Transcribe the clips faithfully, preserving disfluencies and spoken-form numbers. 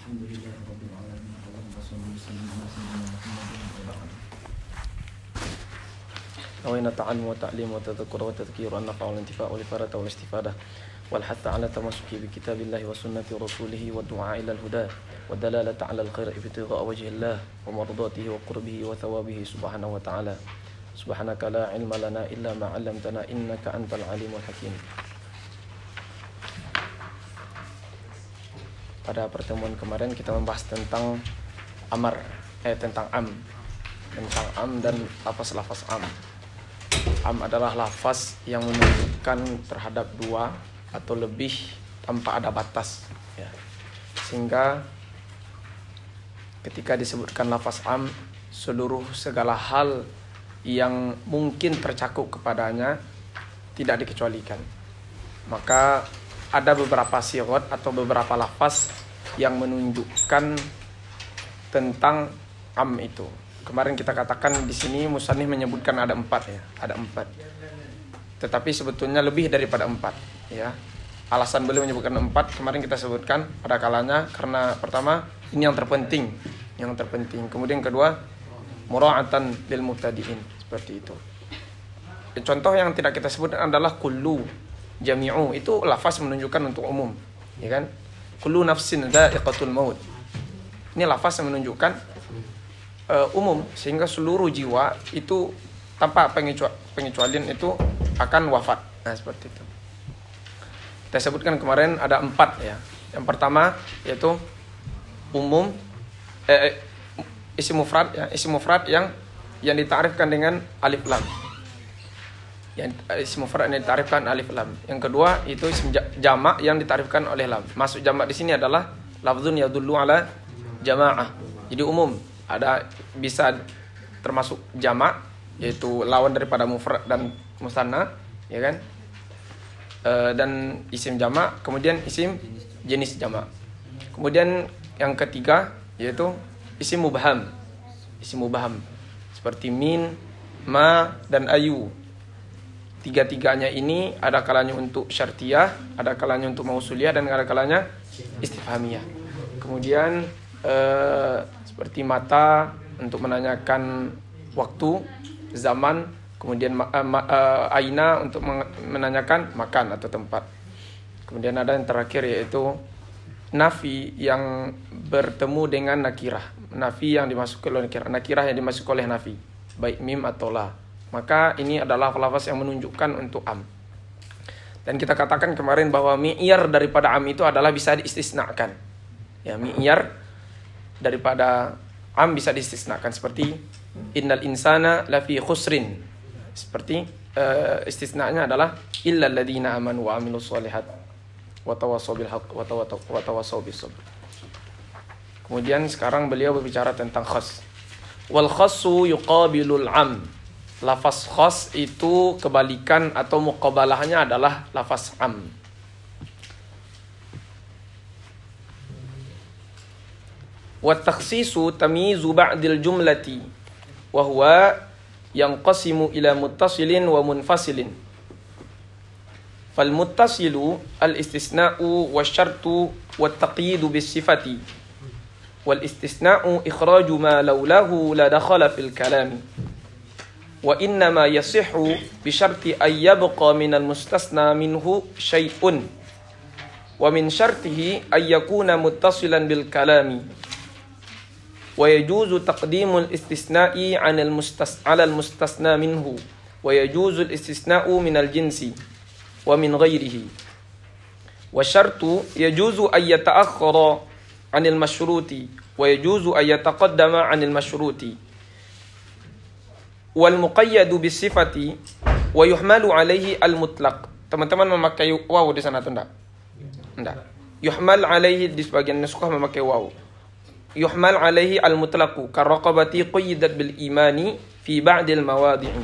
Alhamdulillah rabbil alamin. Allahumma shalli wa sallim ala sayyidina Muhammadin wa ala alihi. Awayna ta'allum wa ta'lim wa tadhakkur wa tadhkir wa an-nafa' wal intifa' wal farata wal istifadah wal hatta 'ala tamassuki bi kitabillahi wa sunnati rasulih wa du'a ila al-huda wa dalalata 'ala al-khair ibtigha'a wajhillah wa mardatihi wa qurbihi wa thawabihi subhanahu wa ta'ala. Subhanaka la ilma lana illa ma 'allamtana innaka antal alimul hakim. Pada pertemuan kemarin kita membahas tentang amar, eh tentang am, tentang am dan lafaz-lafaz am. Am adalah lafaz yang menunjukkan terhadap dua atau lebih tanpa ada batas, ya. Sehingga ketika disebutkan lafaz am, seluruh segala hal yang mungkin tercakup kepadanya tidak dikecualikan. Maka ada beberapa sirat atau beberapa lafaz yang menunjukkan tentang am itu. Kemarin kita katakan di sini musannif menyebutkan ada empat, ya, ada empat. Tetapi sebetulnya lebih daripada empat, ya. Alasan beliau menyebutkan empat kemarin kita sebutkan pada kalanya karena pertama ini yang terpenting, yang terpenting. Kemudian kedua mura'atan lil mubtadi'in, seperti itu. Contoh yang tidak kita sebut adalah kullu, jami'u, itu lafaz menunjukkan untuk umum, ya kan? Kullu nafsin dha'iqatul maut. Ini lafaz yang menunjukkan uh, umum, sehingga seluruh jiwa itu tanpa pengecualian itu akan wafat. Nah, seperti itu. Kita sebutkan kemarin ada empat, ya. Yang pertama yaitu umum, eh, isim mufrad, ya, isim mufrad yang yang ditarifkan dengan alif lam. Yang isim mufrad yang ditarifkan alif lam. Yang kedua itu isim jamak yang ditarifkan oleh lam. Masuk jamak di sini adalah lafzun yadullu ala jamaah. Jadi umum, ada bisa termasuk jamak yaitu lawan daripada mufrad dan musanna, ya kan? E, dan isim jamak, kemudian isim jenis jamak. Kemudian yang ketiga yaitu isim mubham. Isim mubham seperti min, ma dan ayu. Tiga-tiganya ini ada kalanya untuk syartiyah, ada kalanya untuk mausuliyah, dan ada kalanya istifhamiyah. Kemudian eh, seperti mata untuk menanyakan waktu, zaman. Kemudian eh, ma, eh, aina untuk menanyakan makan atau tempat. Kemudian ada yang terakhir yaitu nafi yang bertemu dengan nakirah. Nafi yang dimasukkan oleh nakirah, nakirah yang dimasukkan oleh nafi, baik mim atau la. Maka ini adalah lafaz yang menunjukkan untuk am. Dan kita katakan kemarin bahwa mi'yar daripada am itu adalah bisa diistisnakan. Ya, mi'yar daripada am bisa diistisnakan seperti innal insana lafi khusrin. Seperti uh, istisnanya adalah illal ladzina amanu wa amilus sholihat wa tawassaw bil haqq wa tawassaw bis sabr. Kemudian sekarang beliau berbicara tentang khas. Wal khassu yuqabilul am. Lafaz khas itu kebalikan atau muqabalahnya adalah lafaz am. Wa takhsisu tamyizu ba'dil jumlati wa huwa yanqasimu ila muttasilin wa munfasilin. Fal muttasilu al istisna'u wasyartu wat taqyidu bis sifati wal istisna'u ikhraju ma laulahu la dakhala fil kalami. Wa innama yasihhu bi syarti ay yabqa minal mustasna minhu syai'un wa min syartihi ay yakuna muttasilan bil kalami wa yajuzu taqdimul istisna'i 'anil mustas 'alal mustasna minhu wa yajuzu al istisna'u minal jinsi wa min ghairihi wa syartu yajuzu ay yata'akhkhara 'anil masyruti wa yajuzu ay yataqaddama 'anil masyruti wal muqayyadu bis sifati wa yuhmalu alaihi al mutlaq. Teman-teman memakai waw di sana atau enggak? Enggak. Yuhmal alaihi di sebagian nuskah memakai waw. Yuhmal alaihi al mutlaqu karaqabati qayyidat bil imani fi ba'dil mawadi'i.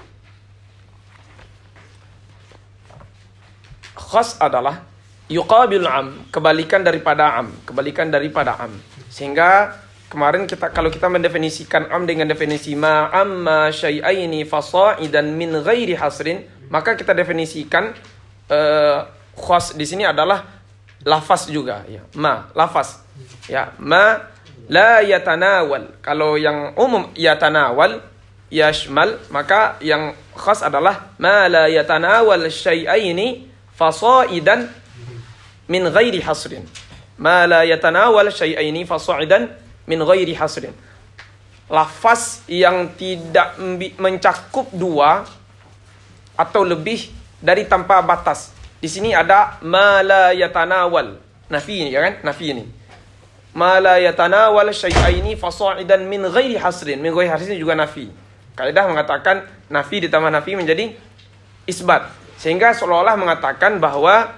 Khas adalah yuqabil am, kebalikan daripada am, kebalikan daripada am. Sehingga kemarin kita kalau kita mendefinisikan am dengan definisi ma amma syai'aini fasa'idan min ghairi hasrin, maka kita definisikan uh, khas di sini adalah lafaz juga ya. Ma, lafaz. Ya, ma la yatanawal. Kalau yang umum yatanawal, yashmal, maka yang khas adalah ma la yatanawal syai'aini fasaidan min ghairi hasrin. Ma la yatanawal syai'aini fasaidan min ghairi hasrin. Lafaz yang tidak mencakup dua atau lebih dari tanpa batas. Di sini ada ma la yatanawal. Nafi ini ya kan? Nafi ini. Ma la yatanawal syai'aini fasaidan min ghairi hasrin. Min ghairi hasrin juga nafi. Kaidah mengatakan nafi ditambah nafi menjadi isbat. Sehingga seolah-olah mengatakan bahwa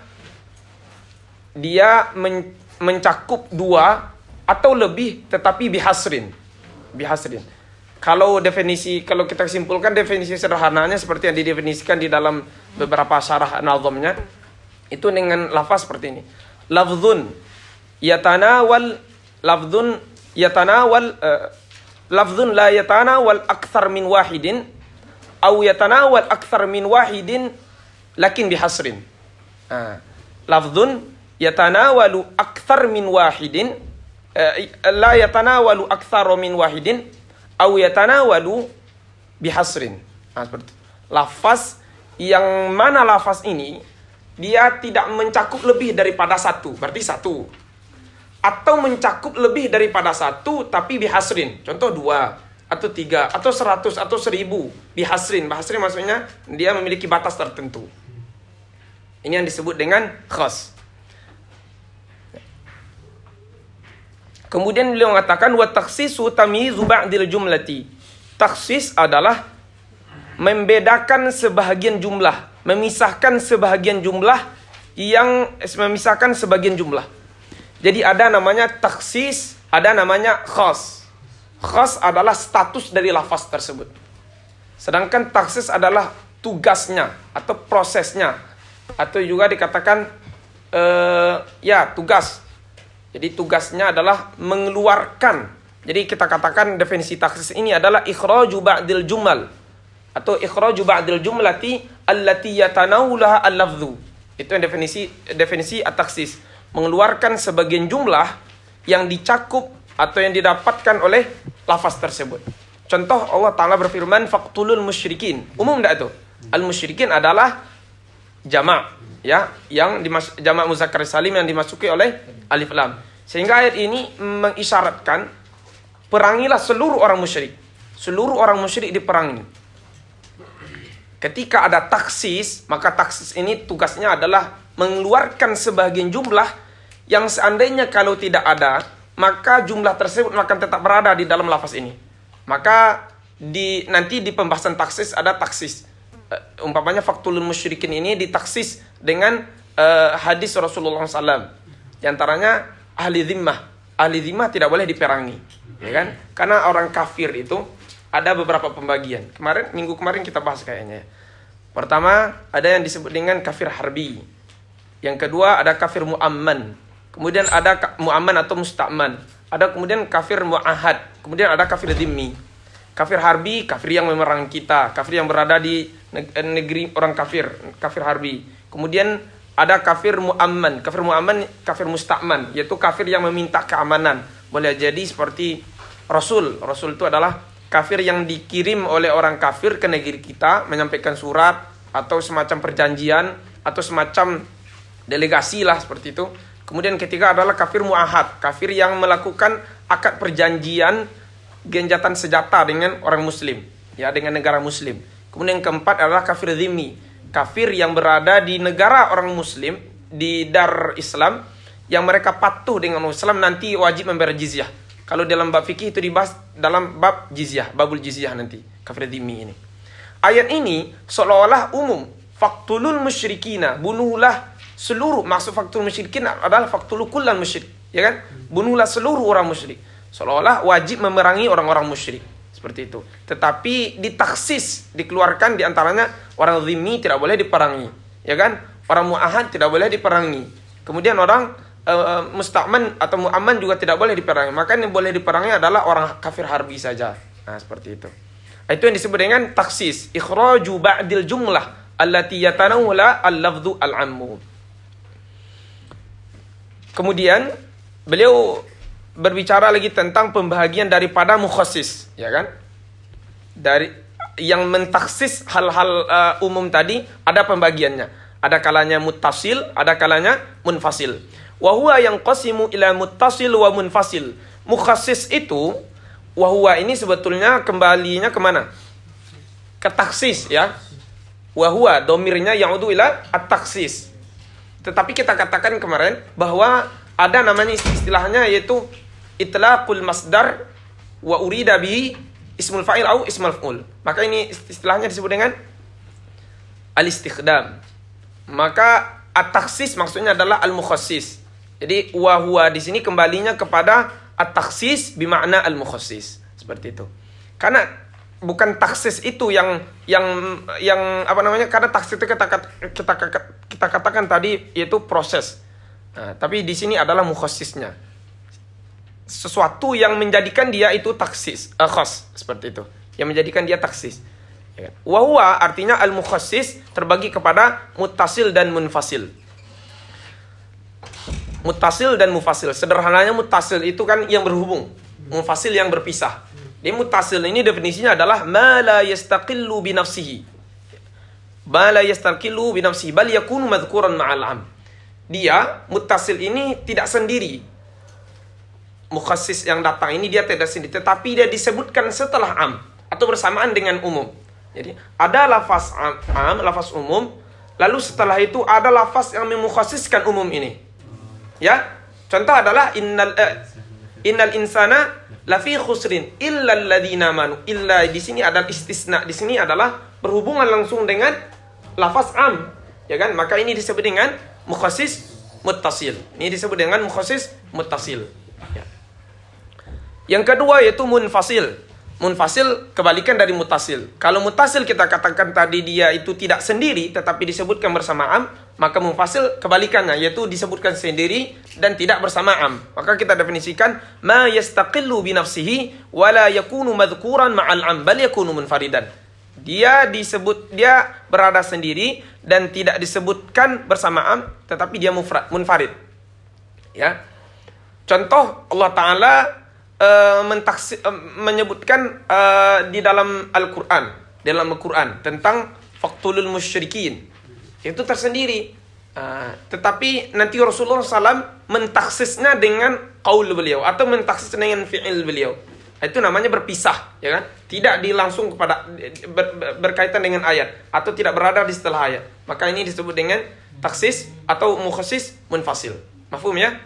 dia men- mencakup dua atau lebih tetapi bihasrin. Bihasrin. Kalau definisi, kalau kita simpulkan definisi sederhananya seperti yang didefinisikan di dalam beberapa syarah nazamnya, itu dengan lafaz seperti ini. Lafzun yatanawal lafzun yatanawal uh, lafzun la yatanawal akthar min wahidin au yatanawal akthar min wahidin lakin bihasrin. Uh, lafzun yatanawalu akthar min wahidin uh, la yatanawalu akthar min wahidin au yatanawalu bihasrin. Nah, seperti itu. Lafaz yang mana lafaz ini dia tidak mencakup lebih daripada satu, berarti satu. Atau mencakup lebih daripada satu tapi bihasrin. Contoh dua atau tiga atau seratus atau seribu bihasrin. Bihasrin maksudnya dia memiliki batas tertentu. Ini yang disebut dengan khas. Kemudian beliau mengatakan wa takhsisu tamyizu ba'dil jumlati. Takhsis adalah membedakan sebahagian jumlah, memisahkan sebahagian jumlah yang memisahkan sebagian jumlah. Jadi ada namanya takhsis, ada namanya khas. Khas adalah status dari lafaz tersebut. Sedangkan takhsis adalah tugasnya atau prosesnya, atau juga dikatakan uh, ya tugas. Jadi tugasnya adalah mengeluarkan. Jadi kita katakan definisi takhsis ini adalah ikhraju ba'dil jumal atau ikhraju ba'dil jumlati allati yatanawulaha al-lafdhu. Itu yang definisi definisi at-takhsis, mengeluarkan sebagian jumlah yang dicakup atau yang didapatkan oleh lafaz tersebut. Contoh Allah Ta'ala berfirman faqtulul musyrikin. Umum enggak itu? Al-musyrikin adalah jama' ya, yang dimas- jama' muzakkar salim yang dimasuki oleh alif lam. Sehingga ayat ini mengisyaratkan perangilah seluruh orang musyrik. Seluruh orang musyrik diperangi. Ketika ada taksis, maka taksis ini tugasnya adalah mengeluarkan sebagian jumlah yang seandainya kalau tidak ada, maka jumlah tersebut akan tetap berada di dalam lafaz ini. Maka di nanti di pembahasan taksis ada taksis. Uh, umpamanya faktulul musyrikin ini ditaksis dengan uh, hadis Rasulullah shallallahu alaihi wasallam. Di antaranya ahli zimmah. Ahli zimmah tidak boleh diperangi, ya kan? Karena orang kafir itu ada beberapa pembagian. Kemarin minggu kemarin kita bahas kayaknya. Pertama ada yang disebut dengan kafir harbi. Yang kedua ada kafir mu'amman. Kemudian ada mu'amman atau musta'man. Ada kemudian kafir mu'ahad. Kemudian ada kafir dhimmi. Kafir harbi, kafir yang memerangi kita, kafir yang berada di negeri orang kafir, kafir harbi. Kemudian ada kafir mu'amman, kafir mu'amman, kafir musta'man, yaitu kafir yang meminta keamanan. Boleh jadi seperti Rasul. Rasul itu adalah kafir yang dikirim oleh orang kafir ke negeri kita, menyampaikan surat atau semacam perjanjian atau semacam delegasi lah seperti itu. Kemudian ketiga adalah kafir mu'ahad, kafir yang melakukan akad perjanjian genjatan senjata dengan orang muslim, ya, dengan negara muslim. Kemudian yang keempat adalah kafir dhimmi, kafir yang berada di negara orang muslim, di dar Islam, yang mereka patuh dengan Islam nanti wajib membayar jizyah. Kalau dalam bab fikih itu dibahas dalam bab jizyah, babul jizyah nanti, kafir dhimmi ini. Ayat ini seolah-olah umum, faktulul musyrikina, bunuhlah seluruh, maksud faktul musyrikin adalah faktulu kullan musyrik, ya kan? Bunuhlah seluruh orang musyrik. Seolah-olah wajib memerangi orang-orang musyrik. Seperti itu. Tetapi ditaksis, dikeluarkan diantaranya orang dhimmi tidak boleh diperangi, ya kan? Orang mu'ahad tidak boleh diperangi. Kemudian orang uh, musta'man atau mu'amman juga tidak boleh diperangi. Maka yang boleh diperangi adalah orang kafir harbi saja. Nah, seperti itu. Itu yang disebut dengan taksis, ikhraju ba'dil jumlah allati yatanawala al-lafdhu al-ammu. Kemudian beliau berbicara lagi tentang pembahagian daripada mukhassis, ya kan? Dari yang mentaksis hal-hal uh, umum tadi ada pembagiannya. Ada kalanya muttasil, ada kalanya munfasil. Wa huwa yanqasimu ila muttasil wa munfasil. Mukhassis itu, wa huwa ini sebetulnya kembalinya kemana? Ke taksis, ya. Wa huwa domirnya ya'udu ila at-taksis. Tetapi kita katakan kemarin bahwa ada namanya istilahnya yaitu itlaqul masdar wa urida bi ismul fa'il au ismul maf'ul. Maka ini istilahnya disebut dengan al-istikhdam. Maka at-taksis maksudnya adalah al-mukhassis. Jadi wa huwa di sini kembalinya kepada at-taksis bermakna al-mukhassis. Seperti itu. Karena bukan taksis itu yang yang yang apa namanya? Karena taksis itu kita kita kita katakan tadi yaitu proses. Nah, tapi di sini adalah mukhassisnya. Sesuatu yang menjadikan dia itu taksis, uh, khas seperti itu. Yang menjadikan dia taksis. Ya kan? Wa huwa artinya al-mukhassis terbagi kepada muttasil dan munfasil. Muttasil dan mufasil. Sederhananya muttasil itu kan yang berhubung, munfasil yang berpisah. Di muttasil ini definisinya adalah ma la yastaqillu bi nafsihi. Ma la yastaqillu bi nafsihi bal yakunu madhkuran ma'al 'am. Dia muttasil ini tidak sendiri. Mukhassis yang datang ini dia tidak sendiri, tetapi dia disebutkan setelah am atau bersamaan dengan umum. Jadi ada lafaz am, am lafaz umum, lalu setelah itu ada lafaz yang memukhassiskan umum ini. Ya, contoh adalah innal eh, innal insana lafi khusrin illa alladziina amanu. Illa di sini adalah istisna. Di sini adalah berhubungan langsung dengan lafaz am, ya kan? Maka ini disebut dengan mukhassis muttasil. Ini disebut dengan mukhassis muttasil. Ya. Yang kedua yaitu munfasil. Munfasil kebalikan dari muttasil. Kalau muttasil kita katakan tadi dia itu tidak sendiri tetapi disebutkan bersamaan, maka munfasil kebalikannya yaitu disebutkan sendiri dan tidak bersamaan. Maka kita definisikan ma yastaqillu bi nafsihi wa la yakunu madhkuran ma'al 'am bal yakunu munfaridan. Dia disebut dia berada sendiri dan tidak disebutkan bersamaan tetapi dia mufrad, munfarid. Ya. Contoh Allah Taala uh, mentaksi, uh, menyebutkan uh, di dalam Al-Qur'an, dalam Al-Qur'an tentang faqtulul musyrikin. Itu tersendiri. Uh, tetapi nanti Rasulullah shallallahu alaihi wasallam mentaksisnya dengan qaul beliau atau mentaksis dengan fi'il beliau. Itu namanya berpisah, ya kan? Tidak dilangsung kepada ber, ber, berkaitan dengan ayat atau tidak berada di setelah ayat. Maka ini disebut dengan taksis atau mukhassis munfasil. Mafhum ya?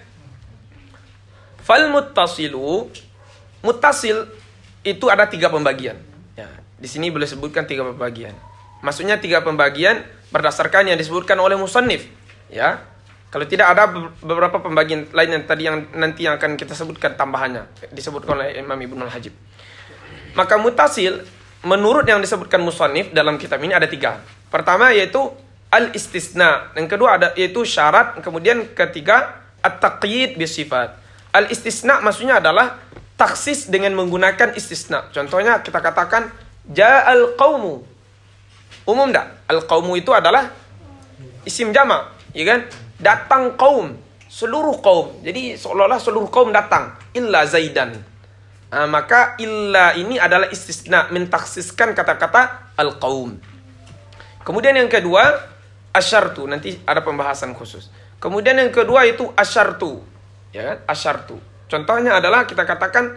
Fal muttasilu, muttasil itu ada tiga pembagian. Ya, di sini boleh sebutkan tiga pembagian. Maksudnya tiga pembagian berdasarkan yang disebutkan oleh musannif. Ya, kalau tidak ada beberapa pembagian lain yang tadi yang nanti yang akan kita sebutkan tambahannya disebutkan oleh Imam Ibnu Al-Hajib. Maka muttasil menurut yang disebutkan musannif dalam kitab ini ada tiga. Pertama yaitu al-istisna, yang kedua ada yaitu syarat, kemudian ketiga at-taqyid bisifat. Al-istisna maksudnya adalah taksis dengan menggunakan istisna. Contohnya kita katakan ja'al qaumu. Umum enggak? Al-qaumu itu adalah isim jama', ya kan? Datang kaum, seluruh kaum. Jadi seolah-olah seluruh kaum datang. Illa Zaidan. Nah, maka illa ini adalah istisna, mentaksiskan kata-kata al-qaum. Kemudian yang kedua, asyartu. Nanti ada pembahasan khusus. Kemudian yang kedua itu asyartu. Ya kan? Asyartu. Contohnya adalah kita katakan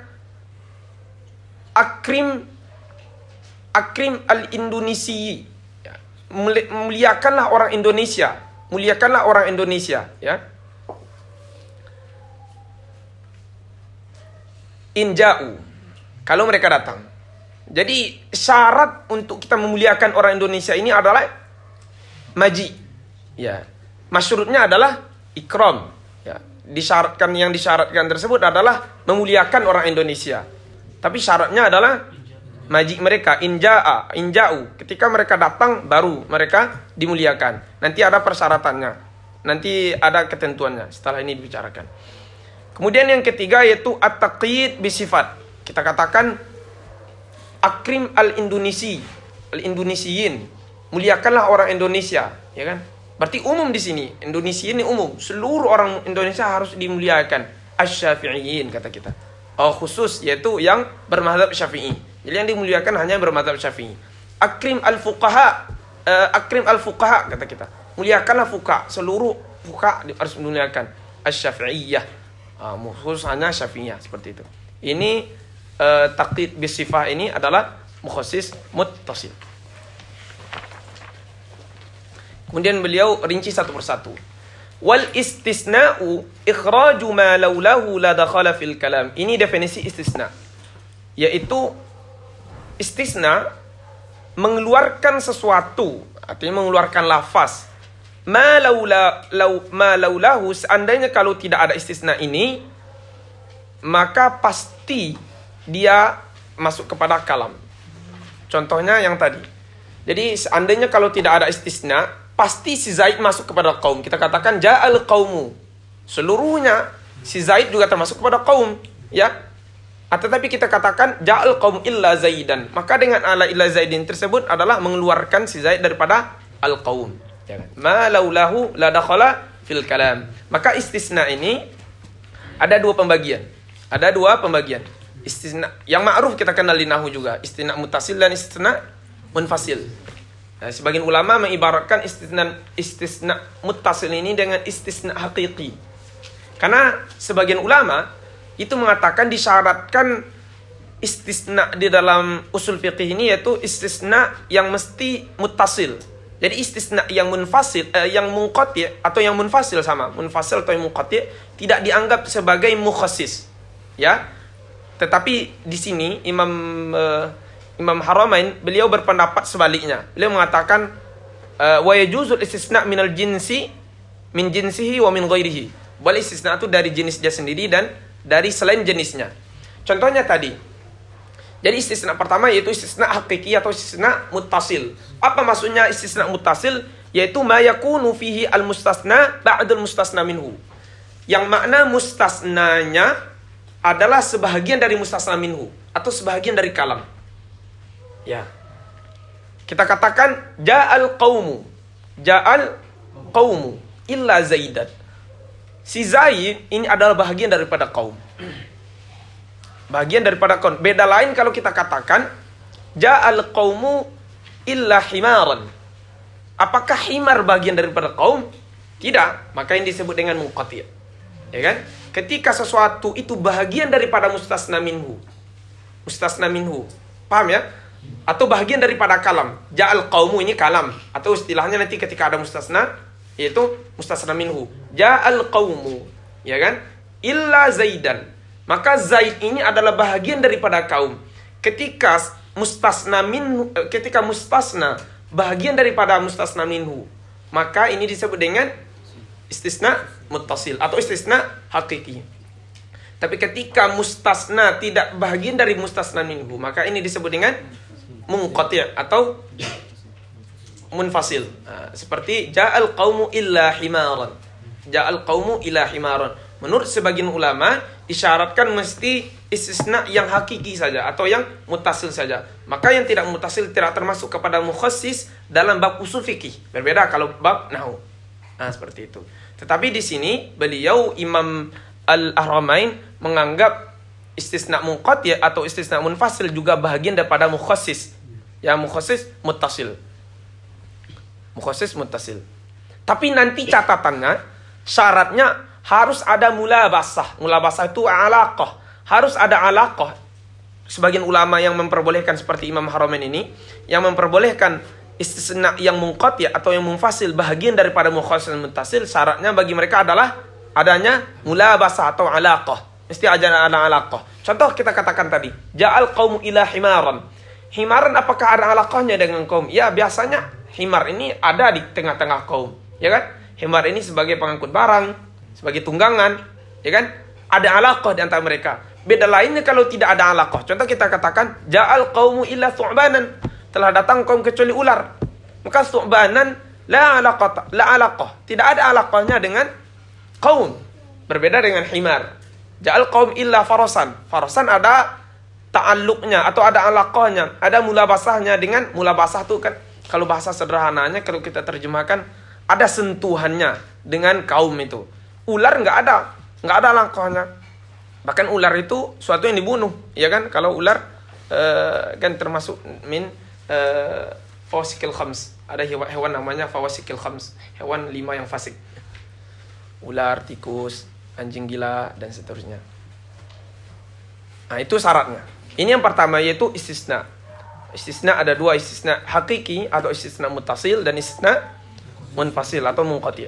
akrim akrim al-Indonesi. Ya. Muliakanlah orang Indonesia. Muliakanlah orang Indonesia, ya. Inja'u, kalau mereka datang. Jadi syarat untuk kita memuliakan orang Indonesia ini adalah maji, ya. Masyurutnya adalah ikram, ya. Disyaratkan yang disyaratkan tersebut adalah memuliakan orang Indonesia. Tapi syaratnya adalah maji mereka, inja'a, inja'u. Ketika mereka datang baru mereka dimuliakan. Nanti ada persyaratannya. Nanti ada ketentuannya. Setelah ini dibicarakan. Kemudian yang ketiga yaitu at-taqyid bisifat. Kita katakan akrim al-Indonesi, al-Indonesiyin. Muliakanlah orang Indonesia, ya kan? Berarti umum di sini. Indonesia ini umum. Seluruh orang Indonesia harus dimuliakan. Asy-Syafi'iyyin kata kita. Oh, khusus yaitu yang bermadzhab Syafi'i. Jadi yang dimuliakan hanya bermadzhab Syafi'i. Akrim al-fuqaha, uh, akrim al-fuqaha kata kita. Muliakanlah fuqaha. Seluruh fuqaha harus dimuliakan. Asy-Syafi'iyyah. Uh, khusus hanya Syafi'iyah seperti itu. Ini uh, taqdid bisifah ini adalah mukhassis muttasil. Kemudian beliau rinci satu persatu. Wal istisna'u ikhraju ma laulahu la dakhala fil kalam. Ini definisi istisna. Yaitu istisna mengeluarkan sesuatu, artinya mengeluarkan lafaz. Ma laula lau ma laulahu, seandainya kalau tidak ada istisna ini, maka pasti dia masuk kepada kalam. Contohnya yang tadi. Jadi seandainya kalau tidak ada istisna, pasti si Zaid masuk kepada kaum. Kita katakan ja'al qaumu. Seluruhnya si Zaid juga termasuk kepada kaum, ya. Tetapi kita katakan ja'al qaum illa Zaidan. Maka dengan ala illa Zaidin tersebut adalah mengeluarkan si Zaid daripada al-qaum. Ya kan? Ma laulahu la dakhala fil kalam. Maka istisna ini ada dua pembagian. Ada dua pembagian. Istisna yang ma'ruf kita kenal di nahwu juga. Istisna muttasil dan istisna munfasil. Nah, sebagian ulama mengibaratkan istisna istisna muttasil ini dengan istisna hakiki. Karena sebagian ulama itu mengatakan disyaratkan istisna di dalam usul fiqih ini yaitu istisna yang mesti muttasil. Jadi istisna yang munfasil eh, yang munqati atau yang munfasil sama, munfasil atau yang munqati tidak dianggap sebagai mukhassis. Ya. Tetapi di sini Imam eh, Imam Haramain beliau berpendapat sebaliknya. Beliau mengatakan wa yajuzul istisna minal jinsi min jinsihi wa min ghairihi. Boleh istisna itu dari jenis dia sendiri dan dari selain jenisnya. Contohnya tadi. Jadi istisna pertama yaitu istisna hakiki atau istisna muttasil. Apa maksudnya istisna muttasil? Yaitu ma yakunu fihi al-mustasna ba'dal mustasna minhu. Yang makna mustasnanya adalah sebahagian dari mustasna minhu atau sebahagian dari kalam. Ya. Kita katakan ja'al qaumu. Ja'al qaumu illa Zaidan. Si Zaid ini adalah bahagian daripada kaum. Bahagian daripada kaum. Beda lain kalau kita katakan ja'al qaumu illa himaran. Apakah himar bagian daripada kaum? Tidak. Maka ini disebut dengan munqati'. Ya kan? Ketika sesuatu itu bahagian daripada mustasna minhu. Mustasna minhu. Paham ya? Atau bahagian daripada kalam. Ja'al qaumu ini kalam. Atau istilahnya nanti ketika ada mustasna, yaitu mustasna minhu. Ja'al qaumu. Ya kan? Illa Zaidan. Maka Zaid ini adalah bahagian daripada kaum. Ketika mustasna minhu, ketika mustasna bahagian daripada mustasna minhu, maka ini disebut dengan istisna muttasil atau istisna hakiki. Tapi ketika mustasna tidak bahagian dari mustasna minhu, maka ini disebut dengan munqati' atau munfasil. Nah, seperti ja'al qaumu illa himaran. Ja'al qaumu illa himaran. Menurut sebagian ulama isyaratkan mesti istisna yang hakiki saja atau yang muttasil saja. Maka yang tidak muttasil tidak termasuk kepada mukhassis dalam bab usul fikih. Berbeda kalau bab nahwu. Nah, seperti itu. Tetapi di sini beliau Imam Al-Haramain menganggap istisna munqati' atau istisna munfasil juga bahagian daripada mukhassis. Ya, mukhassis muttasil. Mukhassis muttasil. Tapi nanti catatannya, syaratnya harus ada mulabasah. Mulabasah itu alaqah. Harus ada alaqah. Sebagian ulama yang memperbolehkan seperti Imam Haramain ini, yang memperbolehkan istisna yang munqati' atau yang munfasil bahagian daripada mukhassis muttasil, syaratnya bagi mereka adalah adanya mulabasah atau alaqah. Mesti ada ada alaqah. Contoh kita katakan tadi, ja'al qaumu ila himaran. Himaran apakah ada alaqahnya dengan kaum? Ya, biasanya himar ini ada di tengah-tengah kaum, ya kan? Himar ini sebagai pengangkut barang, sebagai tunggangan, ya kan? Ada alaqah di antara mereka. Beda lainnya kalau tidak ada alaqah. Contoh kita katakan ja'al qaumu illa thu'banan. Telah datang kaum kecuali ular. Maka thu'banan la alaqah, la alaqah. Tidak ada alaqahnya dengan kaum. Berbeda dengan himar. Ja'al qaum illa farasan. Farasan ada ta'alluqnya atau ada alaqahnya, ada mulabasahnya dengan mulabasah itu kan kalau bahasa sederhananya kalau kita terjemahkan ada sentuhannya dengan kaum itu. Ular nggak ada, nggak ada langkahnya. Bahkan ular itu suatu yang dibunuh, ya kan? Kalau ular uh, kan termasuk min uh, fawasikil khams. Ada hewan, hewan namanya fawasikil khams, hewan lima yang fasik. Ular, tikus, anjing gila dan seterusnya. Nah, itu syaratnya. Ini yang pertama yaitu istisna. Istisna ada dua, istisna hakiki atau istisna muttasil dan istisna munfasil atau munqati'.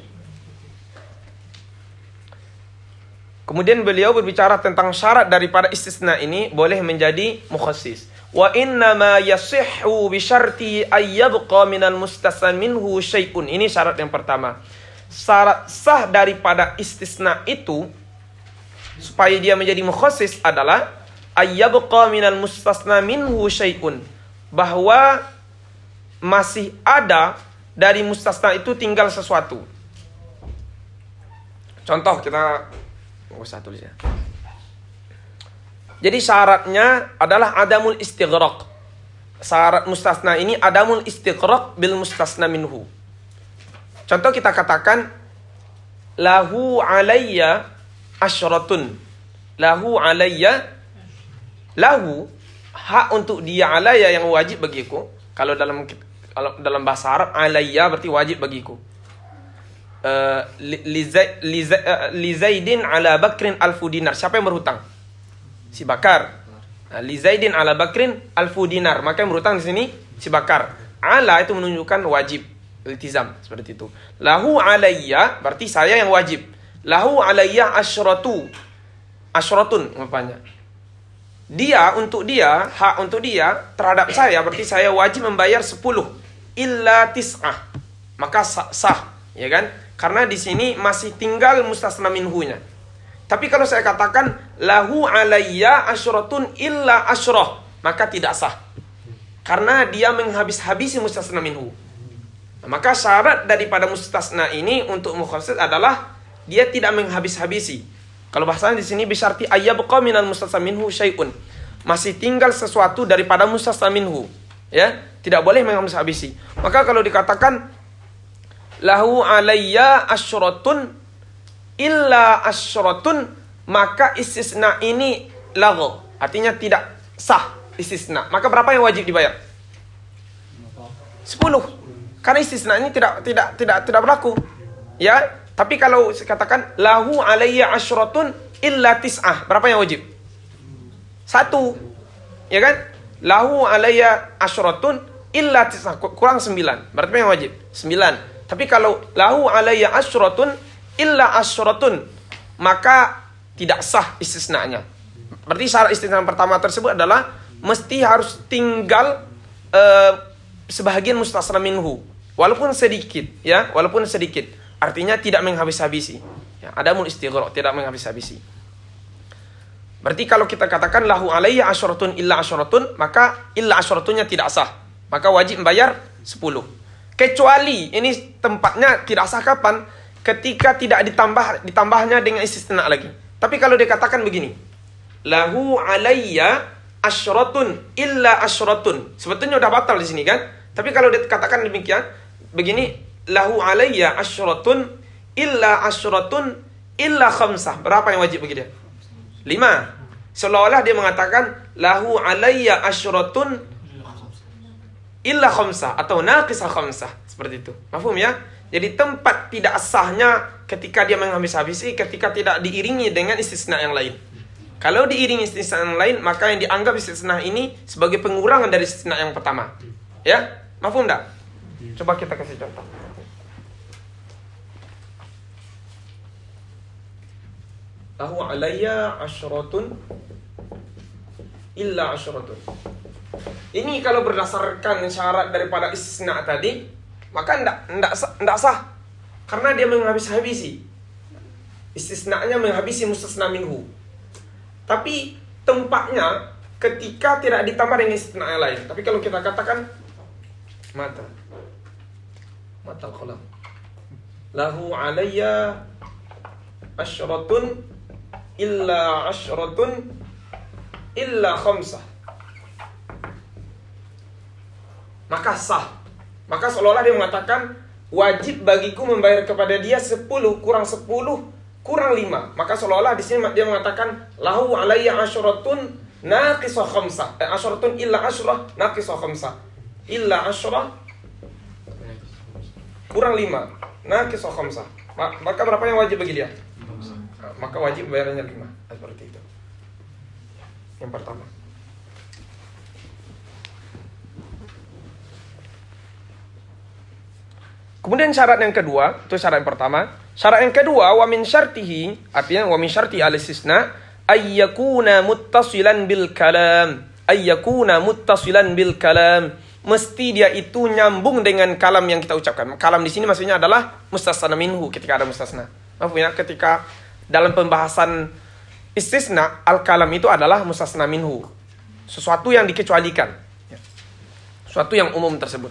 Kemudian beliau berbicara tentang syarat daripada istisna ini boleh menjadi mukhassis. Wa inna ma yasihhu bi syarti ay yabqa minal mustasna minhu syai'un. Ini syarat yang pertama. Syarat sah daripada istisna itu supaya dia menjadi mukhassis adalah ay yabqa minal mustasna minhu syai'un. Bahwa masih ada dari mustasna itu tinggal sesuatu. Contoh kita nggak usah tulis ya. Jadi syaratnya adalah adamul istighraq. Syarat mustasna ini adamul istighraq bil mustasna minhu. Contoh kita katakan lahu alayya asyratun. Lahu alayya lahu hak untuk dia alayya yang wajib bagiku. Kalau dalam kalau dalam bahasa Arab alayya berarti wajib bagiku. Uh, li, li, li Zaidin ala Bakrin alfu dinar. Siapa yang berhutang? Si Bakar. Nah, li Zaidin ala Bakrin alfu dinar. Maka yang berhutang di sini si Bakar. Ala itu menunjukkan wajib, iltizam seperti itu. Lahu alayya berarti saya yang wajib. Lahu alayya asyratu. Asyratun apanya? Dia untuk dia, hak untuk dia terhadap saya berarti saya wajib membayar sepuluh illa tis'ah. Maka sah, sah, ya kan? Karena di sini masih tinggal mustasna minhunya. Tapi kalau saya katakan lahu alayya asyratun illa asyrah, maka tidak sah. Karena dia menghabis-habisi mustasna minhu. Nah, maka syarat daripada mustasna ini untuk mukhassis adalah dia tidak menghabis-habisi. Kalau bahasanya di sini bisyarti ayyabqa minal mustasna minhu syai'un. Masih tinggal sesuatu daripada mustasna minhu, ya, tidak boleh menghabis-habisi. Maka kalau dikatakan lahu alayya asyratun illa asyratun, maka istisna ini lagh, artinya tidak sah istisna. Maka berapa yang wajib dibayar? sepuluh. Karena istisna ini tidak tidak tidak tidak berlaku, ya. Tapi kalau katakan lahu alayya asyratun illa tis'ah, berapa yang wajib? Satu, ya kan? Lahu alayya asyratun illa tis'ah, kurang sembilan. Berarti yang wajib? Sembilan. Tapi kalau lahu alayya asyratun illa asyratun, maka tidak sah istisnanya. Berarti syarat istisna pertama tersebut adalah mesti harus tinggal uh, sebahagian mustasna minhu, walaupun sedikit, ya, walaupun sedikit. Artinya tidak menghabis-habisi. Ya, adamul istighraq, tidak menghabis-habisi. Berarti kalau kita katakan lahu alayya asyratun illa asyratun, maka illa asyratunnya tidak sah. Maka wajib membayar sepuluh. Kecuali ini tempatnya tidak sah kapan? Ketika tidak ditambah ditambahnya dengan istisna lagi. Tapi kalau dikatakan begini, lahu alayya asyratun illa asyratun, sebetulnya sudah batal di sini kan? Tapi kalau dikatakan demikian, begini, lahu alayya asyratun illa asyratun illa khamsah. Berapa yang wajib bagi dia? Lima. Seolah-olah dia mengatakan lahu alayya asyratun illa khamsah atau naqisah khamsah. Seperti itu. Mafhum ya? Jadi tempat tidak sahnya ketika dia menghabis-habisi, ketika tidak diiringi dengan istisna yang lain. Kalau diiringi istisna yang lain, maka yang dianggap istisna ini sebagai pengurangan dari istisna yang pertama. Ya? Mafhum tak? Coba kita kasih contoh. Lahu alayya asyratun illa asyratun. Ini kalau berdasarkan syarat daripada istisna tadi, maka tidak tidak tidak sah. Karena dia menghabis-habisi. Istisnanya menghabisi mustasna minhu. Tapi tempatnya ketika tidak ditambah dengan istisna yang lain. Tapi kalau kita katakan mata mata qalam lahu alayya asyratun illa asyratun illa khamsah, maka sah. Maka seolah-olah dia mengatakan wajib bagiku membayar kepada dia sepuluh kurang sepuluh kurang lima. Maka seolah-olah di sini dia mengatakan lahu alayya asyaratun naqisah khamsah. Eh, asyaratun illa asyrah naqisah khamsah. Illa asyrah kurang lima. Naqisah khamsah. Maka berapa yang wajib bagi dia? Maka wajib bayarnya lima. Seperti itu. Yang pertama. Kemudian syarat yang kedua, itu syarat yang pertama. Syarat yang kedua, wa min syartihi, artinya wa min syarti al-istisna ayyakuna muttasilan bil kalam. Ayyakuna muttasilan bil kalam. Mesti dia itu nyambung dengan kalam yang kita ucapkan. Kalam di sini maksudnya adalah mustasna minhu, ketika ada mustasna. Maksudnya ketika dalam pembahasan istisna, al-kalam itu adalah mustasna minhu. Sesuatu yang dikecualikan. Sesuatu yang umum tersebut.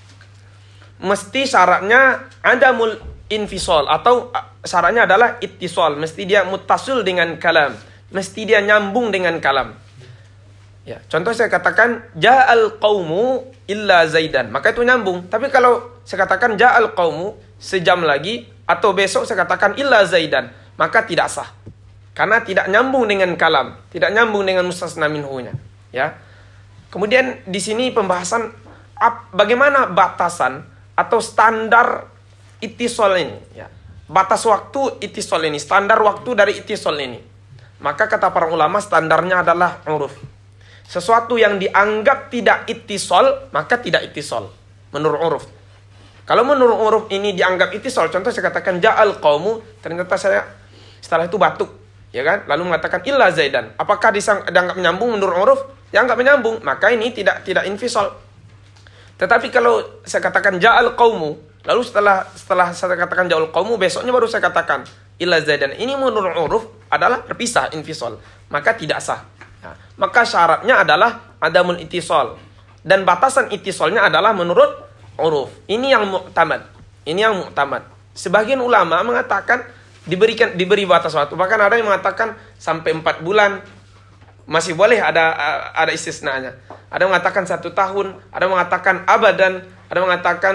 Mesti syaratnya adamul infisal, atau syaratnya adalah ittisal. Mesti dia muttasil dengan kalam. Mesti dia nyambung dengan kalam. Ya, contoh saya katakan ja'al qaumu illa zaidan, maka itu nyambung. Tapi kalau saya katakan ja'al qaumu sejam lagi, atau besok saya katakan illa zaidan, maka tidak sah. Karena tidak nyambung dengan kalam, tidak nyambung dengan mustasna minhu-nya. Ya. Kemudian di sini pembahasan bagaimana batasan atau standar ittisal ini, ya. Batas waktu ittisal ini, standar waktu dari ittisal ini. Maka kata para ulama standarnya adalah uruf. Sesuatu yang dianggap tidak ittisal, maka tidak ittisal menurut uruf. Kalau menurut uruf ini dianggap ittisal, contoh saya katakan ja'al qaumu, ternyata saya setelah itu batuk, ya kan? Lalu mengatakan illa zaidan. Apakah disang, dianggap menyambung menurut uruf? Dianggap menyambung, maka ini tidak tidak infisal. Tetapi kalau saya katakan ja'al qaumu, lalu setelah setelah saya katakan ja'al qaumu, besoknya baru saya katakan illa zaidan. Ini menurut uruf adalah terpisah, infisal, maka tidak sah. Nah, maka syaratnya adalah adamul ittisal, dan batasan ittisalnya adalah menurut uruf. Ini yang mu'tamad. Ini yang mu'tamad. Sebagian ulama mengatakan diberikan diberi batas waktu. Bahkan ada yang mengatakan sampai empat bulan masih boleh, ada ada istisnanya. Ada yang mengatakan satu tahun, ada yang mengatakan abadan, ada yang mengatakan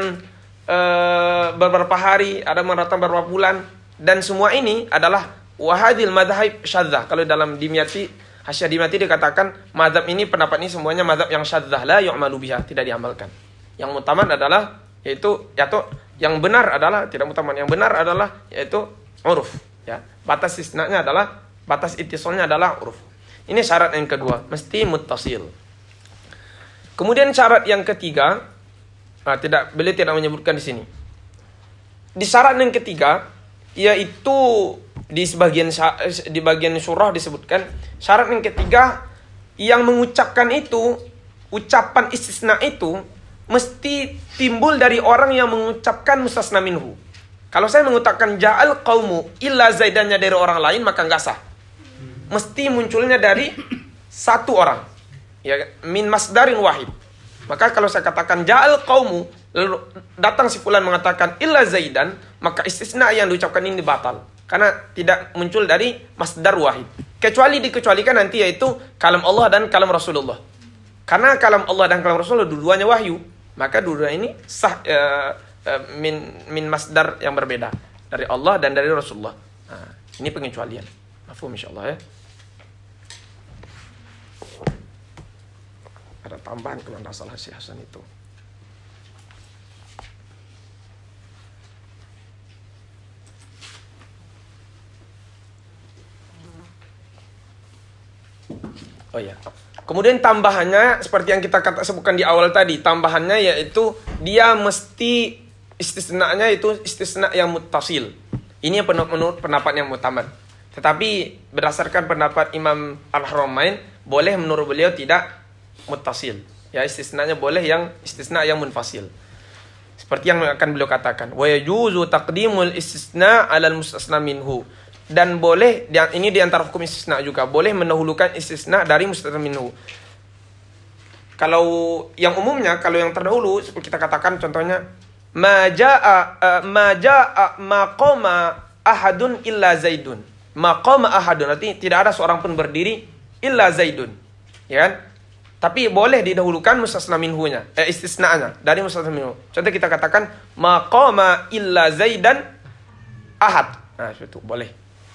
uh, beberapa hari, ada yang mengatakan beberapa bulan, dan semua ini adalah wahadil madhab syadzah. Kalau dalam Dimyati, Hasyiah Dimyati dikatakan mazhab ini, pendapat ini semuanya mazhab yang syadzah, la yu'malu biha, tidak diamalkan. Yang mutamad adalah yaitu yaitu yang benar adalah tidak mutamad, yang benar adalah yaitu uruf, ya. Batas istisnanya adalah, batas ittisalnya adalah uruf. Ini syarat yang kedua, mesti muttasil. Kemudian syarat yang ketiga, nah, tidak beliau tidak menyebutkan di sini. Di syarat yang ketiga, yaitu di sebagian di bagian surah disebutkan syarat yang ketiga, yang mengucapkan itu, ucapan istisna itu mesti timbul dari orang yang mengucapkan mustasna minhu. Kalau saya mengucapkan ja'al qaumu illa zaidannya dari orang lain, maka enggak sah. Mesti munculnya dari satu orang, ya, min masdarin wahid. Maka kalau saya katakan ja'al qaumu, lalu datang si fulan mengatakan illa zaidan, maka istisna yang diucapkan ini batal, karena tidak muncul dari masdar wahid. Kecuali dikecualikan nanti, yaitu kalam Allah dan kalam Rasulullah. Karena kalam Allah dan kalam Rasulullah dua-duanya wahyu, maka dua-duanya ini sah uh, uh, min min masdar yang berbeda dari Allah dan dari Rasulullah. Nah, ini pengecualian. Mafhum insyaallah, ya. Ada tambahan kalau tidak salah si Hasan itu. Oh ya. Kemudian tambahannya seperti yang kita kata sebutkan di awal tadi, tambahannya yaitu dia mesti istisnanya itu istisna yang muttasil. Ini yang menurut pendapat yang mutamad. Tetapi berdasarkan pendapat Imam Al-Haramain, boleh menurut beliau tidak muttasil. Ya, istisnanya boleh yang istisna yang munfasil. Seperti yang akan beliau katakan, wa yajuzu taqdimul istisna 'alal mustasna minhu. Dan boleh, ini di antara hukum istisna juga, boleh mendahulukan istisna dari mustasna minhu. Kalau yang umumnya, kalau yang terdahulu seperti kita katakan contohnya ma jaa uh, ma jaa maqama ahadun illa zaidun. Maqama ahadun artinya tidak ada seorang pun berdiri illa zaidun. Ya kan? Tapi boleh didahulukan mustasna minhunya, eh, istisna'nya dari mustasna minhu. Contoh kita katakan maqama illa Zaidan ahad. Nah, itu boleh.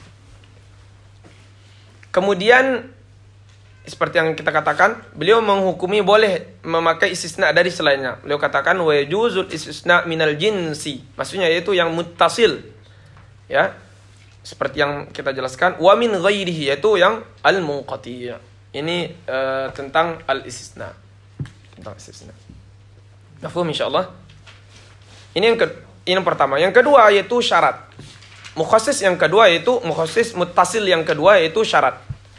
Kemudian seperti yang kita katakan, beliau menghukumi boleh memakai istisna dari selainnya. Beliau katakan wa yajuzul istisna minal jinsi. Maksudnya yaitu yang muttasil. Ya. Seperti yang kita jelaskan, wa min ghairihi, yaitu yang al-munqati'. Ini uh, tentang al-istisna. Tentang istisna. Mafhum insyaallah. Ini yang ke, ini yang pertama. Yang kedua yaitu syarat. Mukhassis yang kedua yaitu mukhassis muttasil yang kedua yaitu syarat.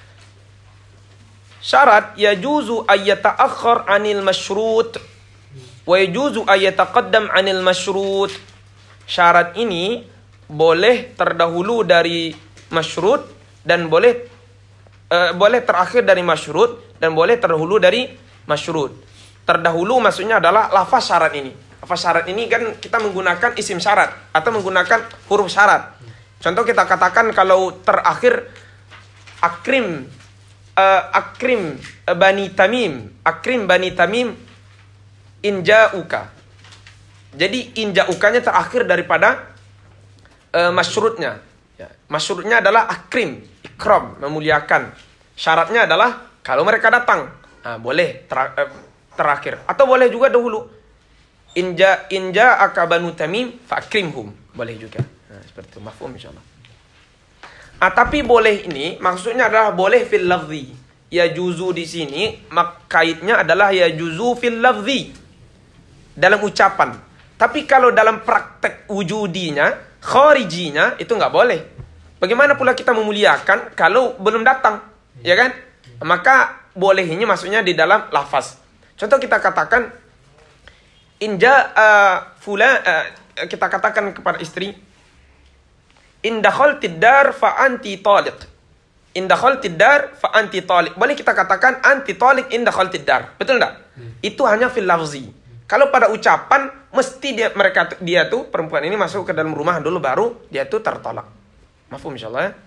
Syarat yajuzu ayyata'akhkhar 'anil masyrut wa yajuzu ayyataqaddam 'anil masyrut. Syarat ini boleh terdahulu dari masyrut dan boleh Uh, boleh terakhir dari masyrut dan boleh terdahulu dari masyrut. Terdahulu maksudnya adalah lafaz syarat ini. Lafaz syarat ini kan kita menggunakan isim syarat atau menggunakan huruf syarat. Contoh kita katakan kalau terakhir akrim uh, akrim uh, bani tamim, akrim bani tamim inja'uka. Jadi inja'ukanya terakhir daripada uh, masyrutnya. Ya, masyrutnya adalah akrim, ikram, memuliakan. Syaratnya adalah kalau mereka datang, nah, boleh ter- eh, terakhir. Atau boleh juga dahulu. Inja inja akabanu tamim fakrimhum, boleh juga. Nah, seperti itu, mafhum insyaallah. Ah, tapi boleh ini maksudnya adalah boleh fil lafzi. Ya juzu di sini mak kaitnya adalah ya juzu fil lafzi, dalam ucapan. Tapi kalau dalam praktek wujudinya, kharijinya itu nggak boleh. Bagaimana pula kita memuliakan kalau belum datang, ya kan? Maka bolehnya maksudnya di dalam lafaz. Contoh kita katakan inja uh, fula uh, kita katakan kepada istri in dakhaltid dar fa anti taliq. In dakhaltid dar fa anti taliq. Boleh kita katakan anti taliq in dakhaltid dar. Betul enggak? Hmm. Itu hanya fil lafzi. Kalau pada ucapan mesti dia mereka dia tuh perempuan ini masuk ke dalam rumah dulu baru dia tuh tertolak. Mafhum insyaallah ya.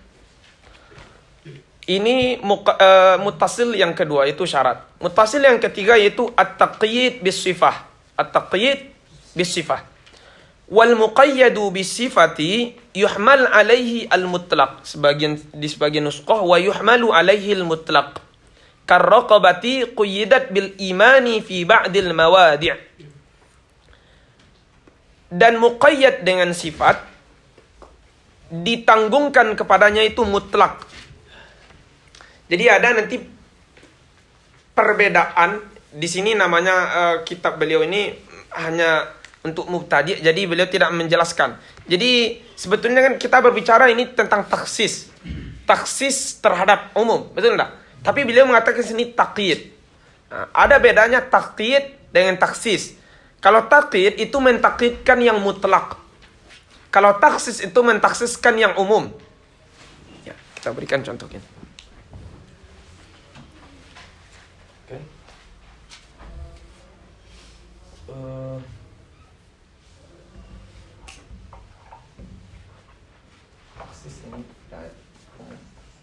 Ini muka, uh, muttasil yang kedua itu syarat. Muttasil yang ketiga yaitu at-taqyid bis-sifah. At-taqyid bis-sifah. Wal muqayyadu bis-sifati yuhmal alaihi al-mutlaq. Sebagian di sebagian nuskhah wa yuhmalu alaihi al-mutlaq. Karraqabati quyyidat bil imani fi ba'dil mawadi'. Dan muqayyad dengan sifat ditanggungkan kepadanya itu mutlak. Jadi ada nanti perbedaan di sini namanya uh, kitab beliau ini hanya untuk mubtadi', jadi beliau tidak menjelaskan. Jadi sebetulnya kan kita berbicara ini tentang taksis, taksis terhadap umum, betul enggak? Tapi beliau mengatakan sini taqyid. Nah, ada bedanya taqyid dengan taksis. Kalau taqyid itu mentakyidkan yang mutlak. Kalau taksis itu mentaksiskan yang umum. Ya, kita berikan contohnya. Oke. Okay. Uh, taksis ini kita umum.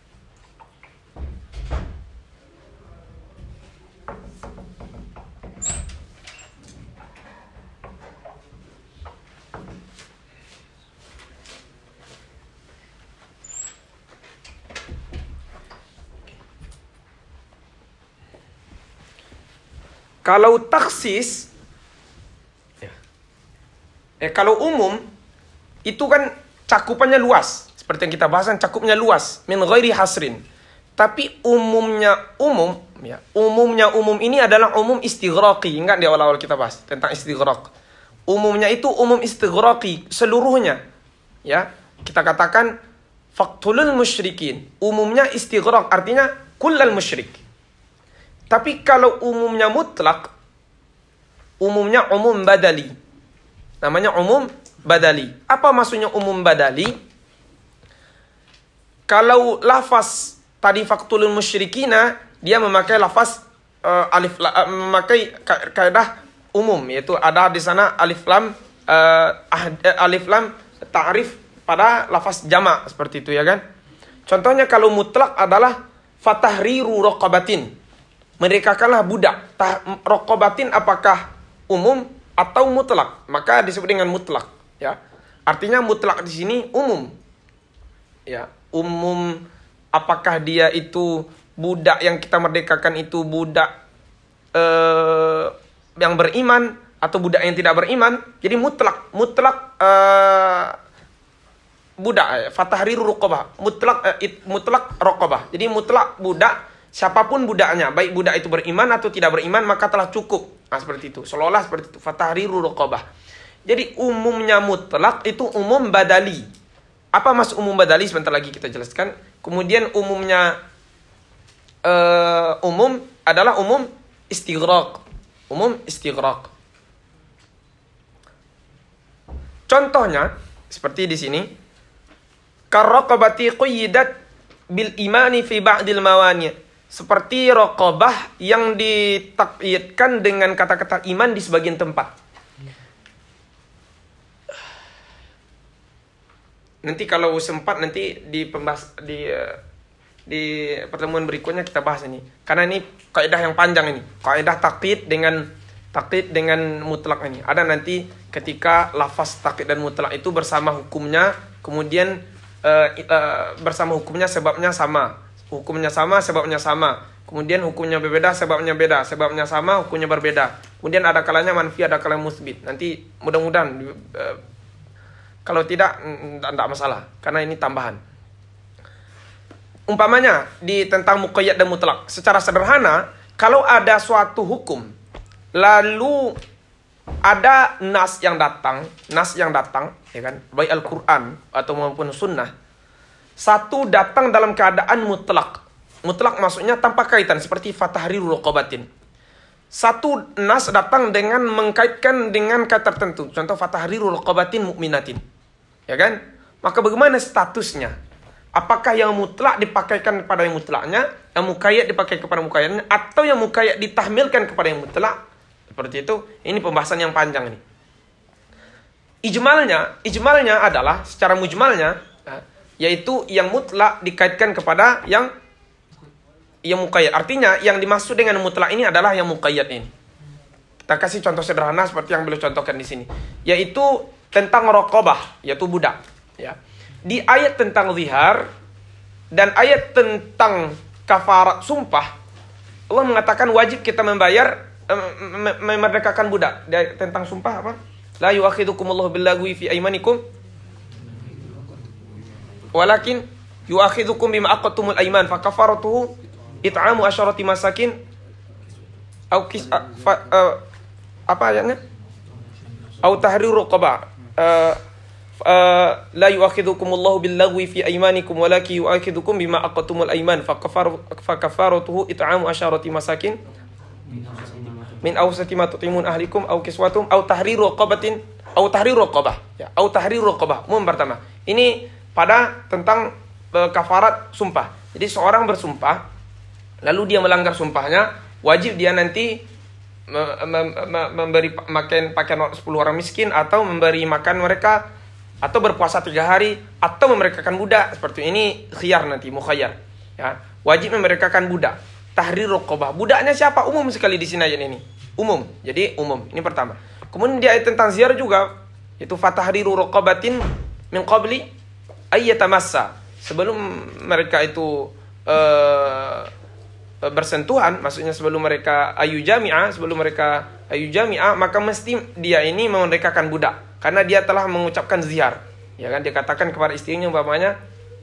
Kalau taksis, ya. eh, kalau umum, itu kan cakupannya luas. Seperti yang kita bahas, cakupnya luas. Min ghairi hasrin. Tapi umumnya umum, ya, umumnya umum ini adalah umum istighraqi. Ingat di awal-awal kita bahas tentang istighraq. Umumnya itu umum istighraqi, seluruhnya. Ya, kita katakan faqtulul musyrikin. Umumnya istighraq, artinya kullal musyrik. Tapi kalau umumnya mutlak, umumnya umum badali. Namanya umum badali. Apa maksudnya umum badali? Kalau lafaz tadi faktulul musyrikina, dia memakai lafaz uh, alif uh, memakai ka- kaidah umum, yaitu ada di sana alif lam uh, alif lam ta'rif pada lafaz jama' seperti itu, ya kan? Contohnya kalau mutlak adalah fatahriru raqabatin. merdekakanlah budak. Raqabatin apakah umum atau mutlak? Maka disebut dengan mutlak, ya. Artinya mutlak di sini umum. Ya, umum apakah dia itu budak yang kita merdekakan itu budak eh, yang beriman atau budak yang tidak beriman. Jadi mutlak, mutlak eh, budak, fatahriru raqabah, mutlak eh, mutlak raqabah. Jadi mutlak budak, siapapun budaknya, baik budak itu beriman atau tidak beriman, maka telah cukup. Nah, seperti itu. Seolah-olah seperti itu, fatahriru raqabah. Jadi umumnya mutlak itu umum badali. Apa maksud umum badali? Sebentar lagi kita jelaskan. Kemudian umumnya uh, umum adalah umum istighraq. Umum istighraq. Contohnya seperti di sini, karraqabati quyyidat bil imani fi ba'dil mawani'. Seperti raqabah yang ditakyidkan dengan kata-kata iman di sebagian tempat. Nanti kalau sempat nanti di pembahas di di pertemuan berikutnya kita bahas ini. Karena ini kaidah yang panjang ini. Kaidah takyid dengan takyid dengan mutlak ini. Ada nanti ketika lafaz takyid dan mutlak itu bersama hukumnya, kemudian uh, uh, bersama hukumnya sebabnya sama. Hukumnya sama, sebabnya sama. Kemudian hukumnya berbeda, sebabnya beda. Sebabnya sama, hukumnya berbeda. Kemudian ada kalanya manfi, ada kalanya musbit. Nanti mudah-mudahan uh, kalau tidak, tidak masalah. Karena ini tambahan. Umpamanya, di tentang muqayyad dan mutlak. Secara sederhana, kalau ada suatu hukum, lalu ada nas yang datang, nas yang datang, ya kan, baik Al-Quran atau maupun sunnah, satu datang dalam keadaan mutlak. Mutlak maksudnya tanpa kaitan, seperti fatahriru raqabatin. Satu nas datang dengan mengkaitkan dengan kata tertentu. Contoh fatahriru raqabatin mu'minatin. Ya kan? Maka bagaimana statusnya? Apakah yang mutlak dipakaikan kepada yang mutlaknya, yang muqayyad dipakai kepada muqayyadnya, atau yang muqayyad ditahmilkan kepada yang mutlak? Seperti itu. Ini pembahasan yang panjang ini. Ijmalnya, ijmalnya adalah secara mujmalnya, yaitu yang mutlak dikaitkan kepada yang yang muqayyad. Artinya yang dimaksud dengan mutlak ini adalah yang muqayyad ini. Kita kasih contoh sederhana seperti yang beliau contohkan di sini, yaitu tentang raqabah, yaitu budak. Ya. Di ayat tentang zihar dan ayat tentang kafarat sumpah, Allah mengatakan wajib kita membayar mem- memerdekakan budak. Di ayat tentang sumpah apa? La yu'akhidukumullahu billagwi fi aymanikum walakin yu'akhidukum bima aqadtumul ayman fa kafaratuhu it'amu asyarati masakin au kis uh, fa, uh, apa ayatnya? Au tahriru raqabah. Uh, uh, la yu'akhidukumullahu billagwi fi aymanikum walakin yu'akhidukum bima aqadtumul ayman fa kafaru fa kafaratuhu it'amu asyarati masakin min awsati ma tutimun ahlikum au kiswatum au tahriru raqabatin au tahriru raqabah, ya, au tahriru raqabah. Umum pertama. Ini pada tentang uh, kafarat sumpah. Jadi seorang bersumpah lalu dia melanggar sumpahnya, wajib dia nanti memberi makan pakaian sepuluh orang miskin, atau memberi makan mereka, atau berpuasa tiga hari, atau memerdekakan budak. Seperti ini khiyar nanti, mukhayyar. Ya, wajib memerdekakan budak. Tahrir raqabah. Budaknya siapa? Umum sekali di sini ayat ini. Umum. Jadi umum. Ini pertama. Kemudian di ayat tentang zihar juga, yaitu fatahriru raqabatin min qabli ayyatamassa. Sebelum mereka itu uh, bersentuhan, maksudnya sebelum mereka ayu jami'ah, sebelum mereka ayu jami'ah, maka mesti dia ini memerdekakan budak, karena dia telah mengucapkan zihar. Ya kan, dia katakan kepada istrinya umpamanya,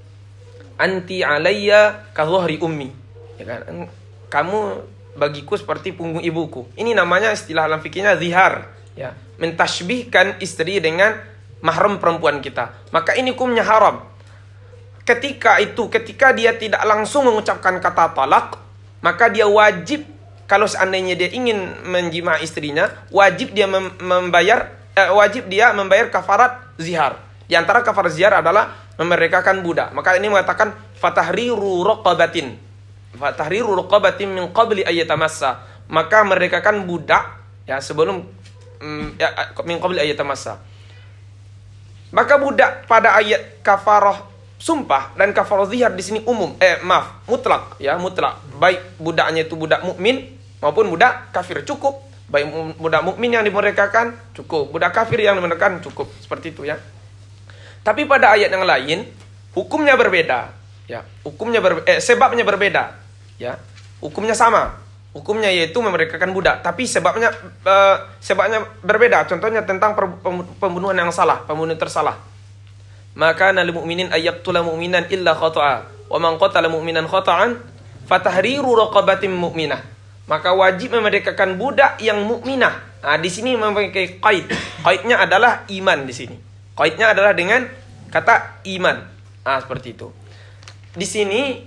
anti alayya ka dhuhri ummi. Ya kan, kamu bagiku seperti punggung ibuku. Ini namanya istilah dalam fikihnya zihar, ya, mentashbihkan istri dengan mahram perempuan kita. Maka ini hukumnya haram. Ketika itu, ketika dia tidak langsung mengucapkan kata talak, maka dia wajib, kalau seandainya dia ingin menjima istrinya, wajib dia mem- membayar eh, wajib dia membayar kafarat zihar. Di antara kafarat zihar adalah memerdekakan budak. Maka ini mengatakan fatahriru raqabatin. Fatahriru raqabatin min qabli ayyatamassa. Maka merdekakan budak, ya, sebelum mm, ya, min qabli ayyatamassa. Maka budak pada ayat kafarah sumpah dan kafarah zihar di sini umum, eh maaf, mutlak ya, mutlak. Baik budaknya itu budak mukmin maupun budak kafir cukup. Baik budak mukmin yang dimerdekakan cukup, budak kafir yang dimerdekakan cukup. Seperti itu ya. Tapi pada ayat yang lain hukumnya berbeda ya. Hukumnya ber, eh, sebabnya berbeda ya. Hukumnya sama. Hukumnya yaitu memerdekakan budak, tapi sebabnya uh, sebabnya berbeda. Contohnya tentang pembunuhan yang salah, pembunuhan tersalah. Maka nal mu'minin ayyaqtula mu'minan illa khata'a wa man qatala mu'minan khata'an fatahriru raqabatin mu'minah. Maka wajib memerdekakan budak yang mukminah. Nah, di sini memakai qaid. Qaidnya adalah iman di sini. Qaidnya adalah dengan kata iman. Ah, seperti itu. Di sini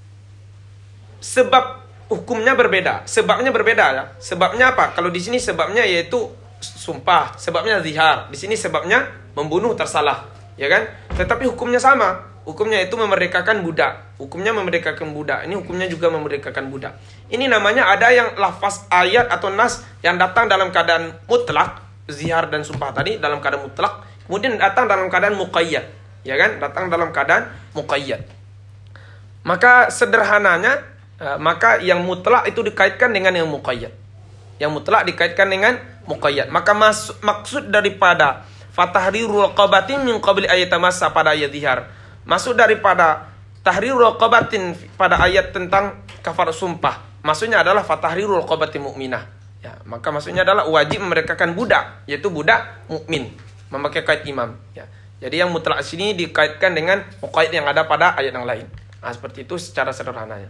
sebab hukumnya berbeda, sebabnya berbeda ya. Sebabnya apa? Kalau di sini sebabnya yaitu sumpah, sebabnya zihar. Di sini sebabnya membunuh tersalah, ya kan? Tetapi hukumnya sama. Hukumnya itu memerdekakan budak. Hukumnya memerdekakan budak. Ini hukumnya juga memerdekakan budak. Ini namanya ada yang lafaz ayat atau nas yang datang dalam keadaan mutlak, zihar dan sumpah tadi dalam keadaan mutlak, kemudian datang dalam keadaan muqayyad, ya kan? Datang dalam keadaan muqayyad. Maka sederhananya maka yang mutlak itu dikaitkan dengan yang muqayyad. Yang mutlak dikaitkan dengan muqayyad. Maka maksud, maksud daripada fatahriru raqabatin min qabli ayatamassa pada ayat zihar. Maksud daripada tahriru raqabatin pada ayat tentang kafarat sumpah. Maksudnya adalah fatahriru raqabatin mukminah. Ya, maka maksudnya adalah wajib memerdekakan budak, yaitu budak mukmin, memakai kait imam. Ya. Jadi yang mutlak sini dikaitkan dengan muqayyad yang ada pada ayat yang lain. Nah, seperti itu secara sederhananya.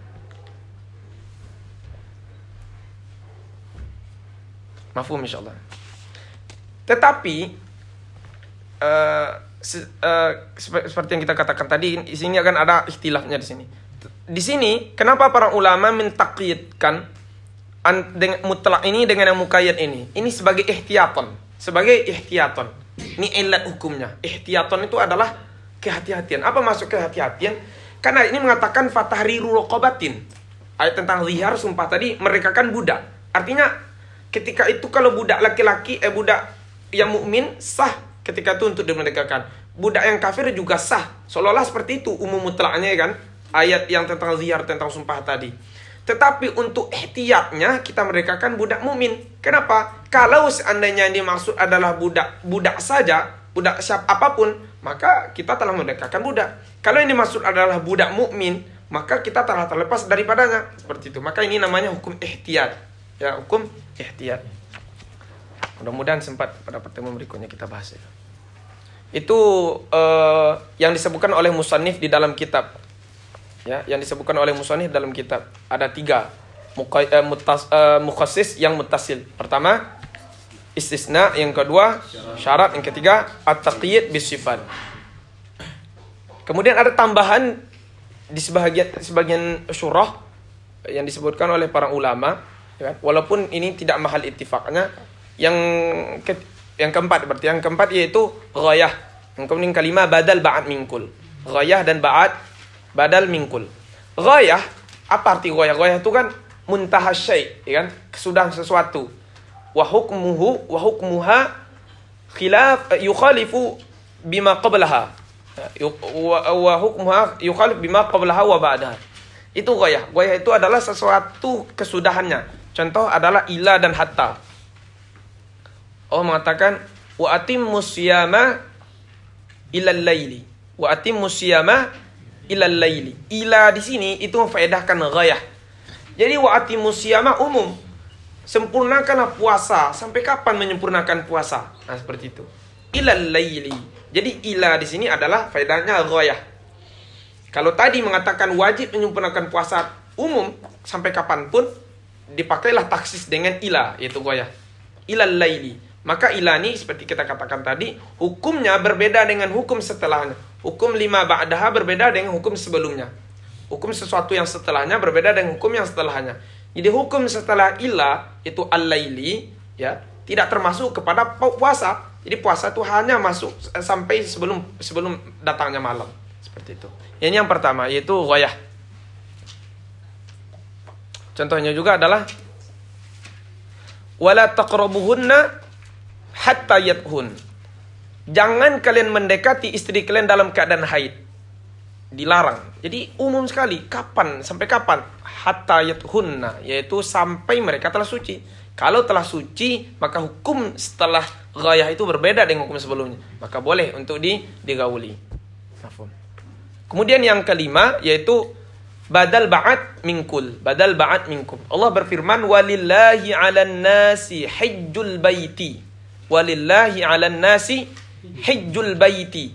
Mafhum insyaallah. Tetapi uh, se, uh, seperti yang kita katakan tadi, di sini akan ada ikhtilafnya di sini. Di sini kenapa para ulama mentaqyidkan dengan mutlak ini dengan yang muqayyad ini? Ini sebagai ihtiyaton, sebagai ihtiyaton. Ini ilat hukumnya. Ihtiyaton itu adalah kehati-hatian. Apa maksud kehati-hatian? Karena ini mengatakan fatahriru raqabatin. Ayat tentang zihar sumpah tadi merekakan budak. Artinya ketika itu kalau budak laki-laki, eh budak yang mukmin sah ketika itu untuk dimerdekakan. Budak yang kafir juga sah. Seolah-olah seperti itu umum mutlaknya kan. Ayat yang tentang zihar, tentang sumpah tadi. Tetapi untuk ihtiyatnya kita merdekakan budak mukmin. Kenapa? Kalau seandainya yang dimaksud adalah budak budak saja, budak siapa apapun, maka kita telah merdekakan budak. Kalau yang dimaksud adalah budak mukmin, maka kita telah terlepas daripadanya. Seperti itu. Maka ini namanya hukum ihtiyat. Ya, hukum ihtiyat. Mudah-mudahan sempat pada pertemuan berikutnya kita bahas ya. Itu uh, yang disebutkan oleh musannif di dalam kitab. Ya, yang disebutkan oleh musannif dalam kitab. Ada tiga muka, uh, mutas, uh, mukhasis yang muttasil. Pertama istisna, yang kedua syarat, yang ketiga at-taqyid bisifat. Kemudian ada tambahan di sebagian sebagian syurah yang disebutkan oleh para ulama. Ya, walaupun ini tidak mahal ittifaqnya. Yang ke, yang keempat berarti yang keempat yaitu ghayah. Yang kemudian kalimah badal ba'ad minkul. Ghayah dan ba'ad badal minkul. Ghayah, apa arti ghayah? Ghayah itu kan muntaha syai', ya kan? Kesudahan sesuatu. Wa hukmuhu wa hukmuha khilaf yukhalifu bima qablaha. Wa hukmuha yukhalif bima qablaha wa ba'daha. Itu ghayah. Ghayah itu adalah sesuatu kesudahannya. Contoh adalah ila dan hatta. Allah mengatakan wa atimmus siyama ilal laili. Wa atimmus siyama ilal laili. Ila di sini itu memfaedahkan ghayah. Jadi wa atimmus siyama umum. Sempurnakanlah puasa. Sampai kapan menyempurnakan puasa? Nah, seperti itu. Ilal laili. Jadi ila di sini adalah faedahnya ghayah. Kalau tadi mengatakan wajib menyempurnakan puasa umum sampai kapanpun, dipakailah taksis dengan ila, yaitu ghayah. Ilal laili. Maka ila ini seperti kita katakan tadi, hukumnya berbeda dengan hukum setelahnya. Hukum lima ba'daha berbeda dengan hukum sebelumnya. Hukum sesuatu yang setelahnya berbeda dengan hukum yang setelahnya. Jadi hukum setelah ila itu al-laili, ya, tidak termasuk kepada puasa. Jadi puasa itu hanya masuk sampai sebelum sebelum datangnya malam. Seperti itu. Ini yang pertama, yaitu ghayah. Contohnya juga adalah wala taqrabuhunna hatta yathun. Jangan kalian mendekati istri kalian dalam keadaan haid. dilarang. Jadi umum sekali. Kapan? Sampai kapan? Hatta yathunna, yaitu sampai mereka telah suci. Kalau telah suci, maka hukum setelah ghayah itu berbeda dengan hukum sebelumnya. Maka boleh untuk di, digauli. Kemudian yang kelima, yaitu badal ba'at minkul. Badal ba'at minkum. Allah berfirman, walillahi 'alan nasi hajjul baiti. Walillahi 'alan nasi hajjul baiti.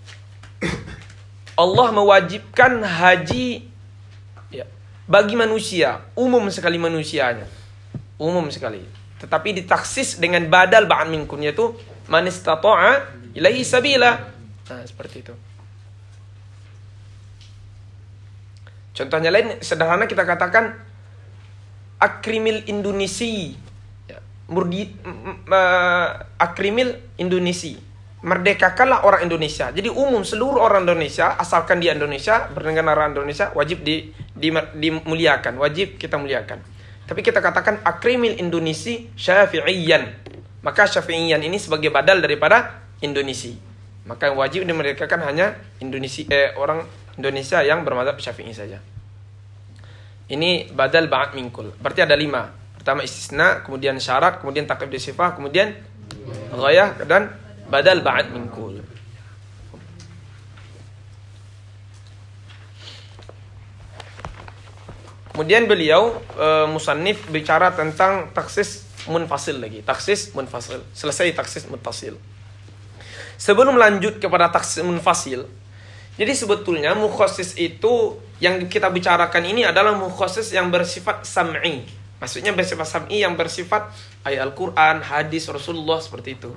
Allah mewajibkan haji ya, bagi manusia, umum sekali manusianya. Umum sekali. Tetapi ditaksis dengan badal ba'an minkum, yaitu man istata'a ilaihi sabila. Nah, seperti itu. Contohnya lain sederhana kita katakan akrimil Indonesi. Ya, murdi uh, akrimil Indonesi. Merdekakanlah orang Indonesia. Jadi umum seluruh orang Indonesia, asalkan dia Indonesia, bernegara Indonesia, wajib di, di, dimuliakan, wajib kita muliakan. Tapi kita katakan akrimil Indonesi syafi'iyan. Maka syafi'iyan ini sebagai badal daripada Indonesi. Maka yang wajib dimerdekakan hanya Indonesia, eh, orang Indonesia yang bermadzhab Syafi'i saja. Ini badal ba'at minkul. Berarti ada lima. Pertama istisna, kemudian syarat, kemudian taklif di sifah, kemudian ghayah dan badal ba'at minkul. Kemudian beliau e, musannif bicara tentang taksis munfasil lagi. Taksis munfasil. Selesai taksis muttasil. Sebelum lanjut kepada taksis munfasil, jadi sebetulnya mukhassis itu yang kita bicarakan ini adalah mukhassis yang bersifat sam'i. Maksudnya bersifat sam'i yang bersifat ayat Al-Quran, hadis Rasulullah, seperti itu.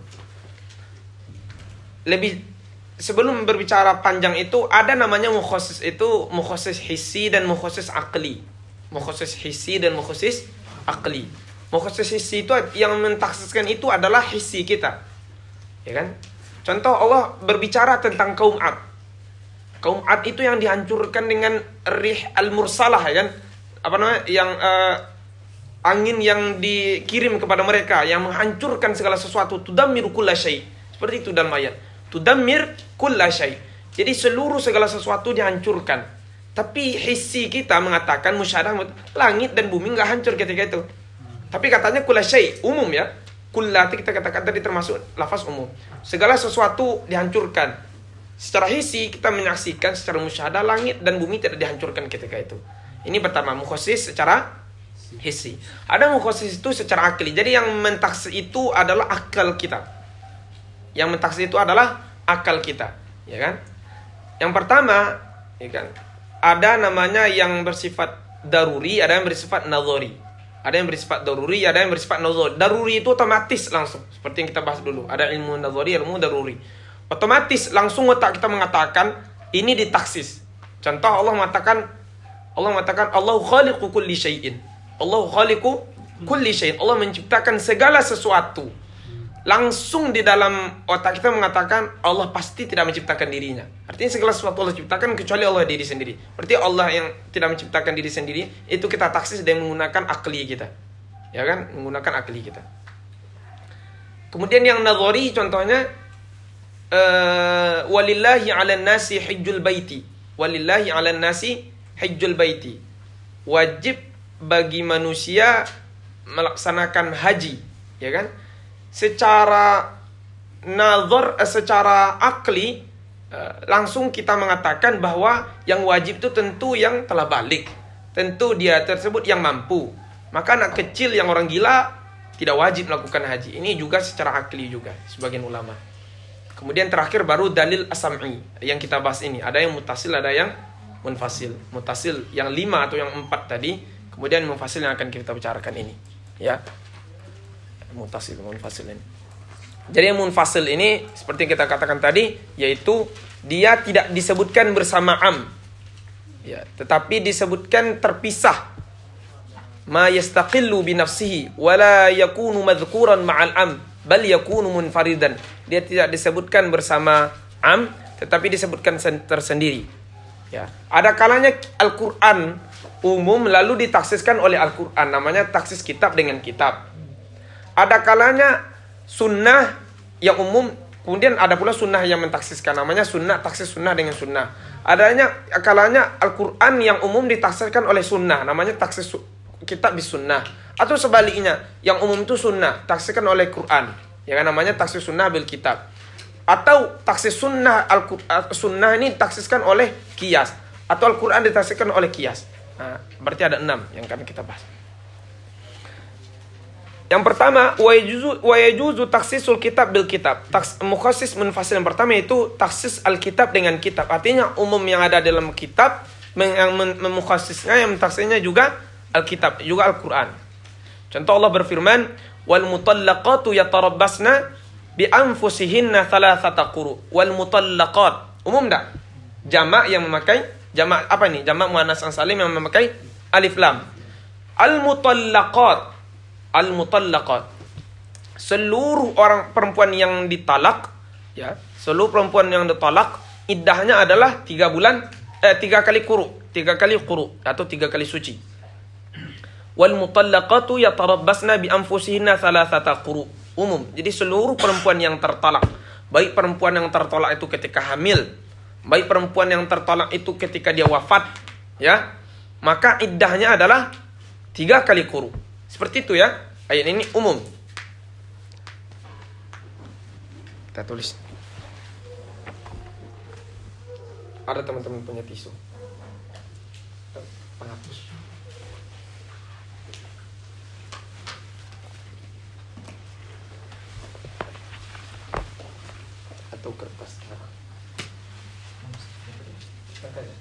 Lebih sebelum berbicara panjang itu, ada namanya mukhassis itu mukhassis hissi dan mukhassis aqli. Mukhassis hissi dan mukhassis aqli. Mukhassis hissi itu yang mentaksiskan itu adalah hissi kita. Ya kan? Contoh Allah berbicara tentang kaum 'Ad. Kaum 'Ad itu yang dihancurkan dengan rih al-mursalah, ya kan? Apa namanya? Yang uh, angin yang dikirim kepada mereka yang menghancurkan segala sesuatu, tudammiru kulla syai. Seperti itu dalam ayat. Tudammir kulla syai. Jadi seluruh segala sesuatu dihancurkan. Tapi hissi kita mengatakan musyadah, langit dan bumi enggak hancur ketika itu. Tapi katanya kulla syai, umum ya. Kulla kita katakan tadi termasuk lafaz umum. Segala sesuatu dihancurkan. Secara hissi kita menyaksikan secara musyahadah langit dan bumi tidak dihancurkan ketika itu. Ini pertama, mukhassis secara hissi. Ada mukhassis itu secara akli. Jadi yang mentaksis itu adalah akal kita. Yang mentaksis itu adalah akal kita, ya kan? Yang pertama, ya kan? Ada namanya yang bersifat daruri, ada yang bersifat nadhari. Ada yang bersifat daruri, ada yang bersifat nadhari. Daruri itu otomatis langsung, seperti yang kita bahas dulu. Ada ilmu nadhari, ilmu daruri. Otomatis langsung otak kita mengatakan ini ditaksis. Contoh Allah mengatakan Allah mengatakan Allahu khaliqu kulli syai'in. Allahu khaliqu kulli syai'in. Allah menciptakan segala sesuatu. Langsung di dalam otak kita mengatakan Allah pasti tidak menciptakan dirinya. Artinya segala sesuatu Allah ciptakan kecuali Allah diri sendiri. Berarti Allah yang tidak menciptakan diri sendiri, itu kita taksis dengan menggunakan akli kita. Ya kan? Menggunakan akli kita. Kemudian yang nadhari contohnya uh, walillahi 'alan nasi hajjul baiti. Walillahi 'alan nasi hajjul baiti. Wajib bagi manusia melaksanakan haji, ya kan? Secara nazar, secara akli, langsung kita mengatakan bahwa yang wajib itu tentu yang telah balik. Tentu dia tersebut yang mampu. Maka anak kecil yang orang gila tidak wajib melakukan haji. Ini juga secara akli juga, sebagian ulama. Kemudian terakhir baru dalil as-sam'i yang kita bahas ini. Ada yang mutasil, ada yang munfasil. Mutasil yang lima atau yang empat tadi. Kemudian munfasil yang akan kita bicarakan ini. Ya. Mutasil, munfasil ini. Jadi yang munfasil ini seperti yang kita katakan tadi, yaitu dia tidak disebutkan bersama am, ya, tetapi disebutkan terpisah. Ma yastaqillu bi nafsihi wa la yakunu madhkuran ma'al am, bal yakunu munfaridan. Dia tidak disebutkan bersama am, tetapi disebutkan tersendiri. Ya, ada kalanya Al-Qur'an umum lalu ditaksiskan oleh Al-Qur'an, namanya taksis kitab dengan kitab. Ada kalanya sunnah yang umum, kemudian ada pula sunnah yang mentaksiskan, namanya sunnah, taksis sunnah dengan sunnah. Adanya kalanya Al-Quran yang umum ditafsirkan oleh sunnah, namanya taksis kitab bis sunnah. Atau sebaliknya, yang umum itu sunnah, tafsirkan oleh Quran, ya kan, namanya taksis sunnah bil kitab. Atau taksis sunnah Al-Quran, sunnah ini ditafsirkan oleh qiyas, atau Al-Quran ditafsirkan oleh qiyas. Nah, berarti ada enam yang akan kita bahas. Yang pertama, wa yajuzu wa yajuzu takhsisul kitab bil kitab. Taks, mukhassis munfasil yang pertama itu takhsis al-kitab dengan kitab. Artinya umum yang ada dalam kitab, yang memukhassisnya, yang mentakhsisnya juga al-kitab, juga Al-Qur'an. Contoh Allah berfirman, wal mutallaqatu yatarabbasna bi anfusihinna thalathata quru. Wal mutallaqat. Umum enggak? Jamak yang memakai jamak apa ini? Jamak muannas salim yang memakai alif lam. Al-mutallaqat. Al-mutallaqat, seluruh orang perempuan yang ditalak, ya, seluruh perempuan yang ditalak iddahnya adalah tiga bulan, eh, tiga kali quru, tiga kali quru atau tiga kali suci. Wal mutallaqatu yatarabbasna bi anfusihinna thalathata quru. Umum. Jadi seluruh perempuan yang tertalak, baik perempuan yang tertolak itu ketika hamil, baik perempuan yang tertolak itu ketika dia wafat, ya, maka iddahnya adalah tiga kali quru. Seperti itu ya, ayat ini umum. Kita tulis. Ada teman-teman punya tisu? Penghapus. Atau kertas. Makanya.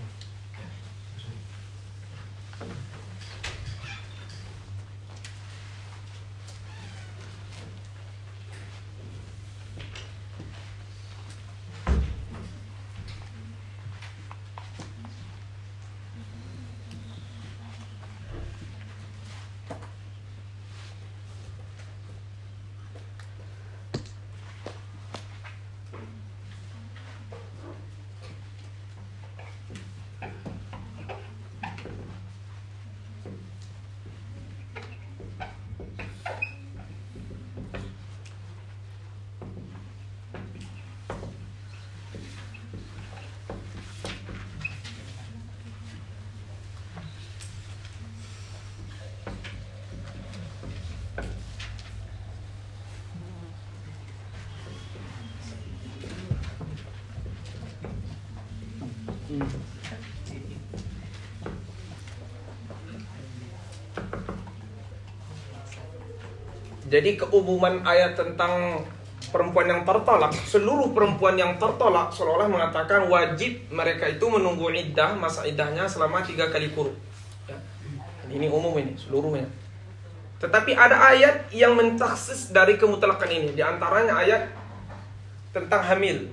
Jadi keumuman ayat tentang perempuan yang tertolak, seluruh perempuan yang tertolak seolah-olah mengatakan wajib mereka itu menunggu iddah, masa iddahnya selama tiga kali quru. Ya. Ini umum ini seluruhnya. Tetapi ada ayat yang mentaksis dari kemutlakan ini. Di antaranya ayat tentang hamil.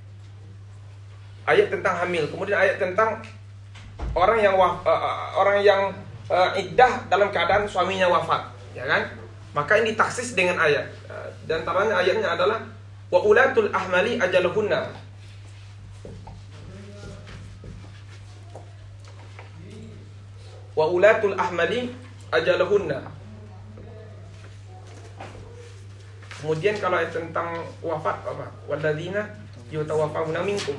Ayat tentang hamil. Kemudian ayat tentang orang yang waf, uh, orang yang uh, iddah dalam keadaan suaminya wafat, ya kan? Maka ini ditaksis dengan ayat. Di antaranya ayatnya adalah wa ulatul ahmali ajaluhunna. Wa ulatul ahmali ajaluhunna. Kemudian kalau ayat tentang wafat apa? Walladzina yutawaffawna minkum.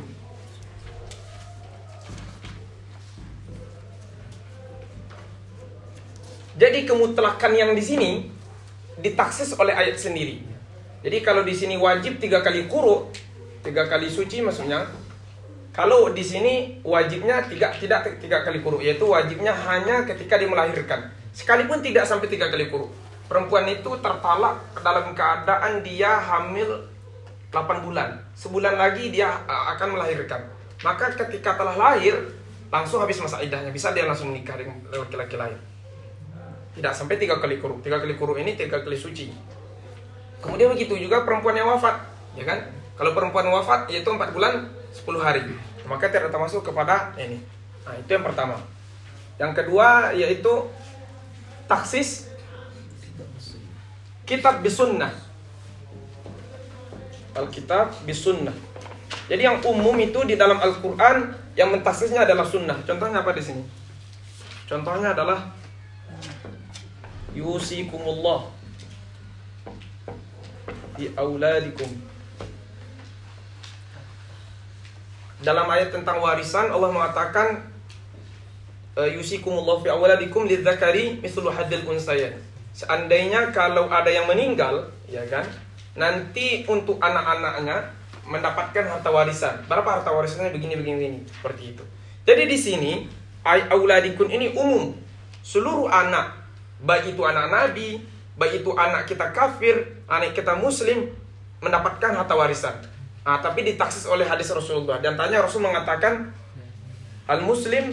Jadi kemutlakan yang di sini ditaksis oleh ayat sendiri. Jadi kalau di sini wajib tiga kali quru, tiga kali suci maksudnya. Kalau di sini wajibnya tiga, tidak tiga kali quru, yaitu wajibnya hanya ketika dia melahirkan. Sekalipun tidak sampai tiga kali quru. Perempuan itu tertalak dalam keadaan dia hamil delapan bulan. Sebulan lagi dia akan melahirkan. Maka ketika telah lahir, langsung habis masa iddahnya. Bisa dia langsung menikah dengan laki-laki lain. Tidak sampai tiga kali quru. Tiga kali quru ini tiga kali suci. Kemudian begitu juga perempuan yang wafat, ya kan? Kalau perempuan wafat yaitu empat bulan sepuluh hari. Maka tidak termasuk kepada ini. Nah, itu yang pertama. Yang kedua yaitu taksis kitab bisunnah. Alkitab bisunnah. Jadi yang umum itu di dalam Al-Qur'an, yang mentaksisnya adalah sunnah. Contohnya apa di sini? Contohnya adalah yusikumullah fi auladikum. dalam ayat tentang warisan Allah mengatakan yusikumullahu fi awladikum lidzakari mithlu haddil unsayain. Seandainya kalau ada yang meninggal, ya kan, nanti untuk anak-anaknya mendapatkan harta warisan. Berapa harta warisannya begini begini begini seperti itu. Jadi di sini auladikun ini umum. Seluruh anak, baik itu anak nabi, baik itu anak kita kafir, anak kita muslim, mendapatkan harta warisan. Nah, tapi ditaksis oleh hadis Rasulullah. Dan tanya Rasul mengatakan al-muslim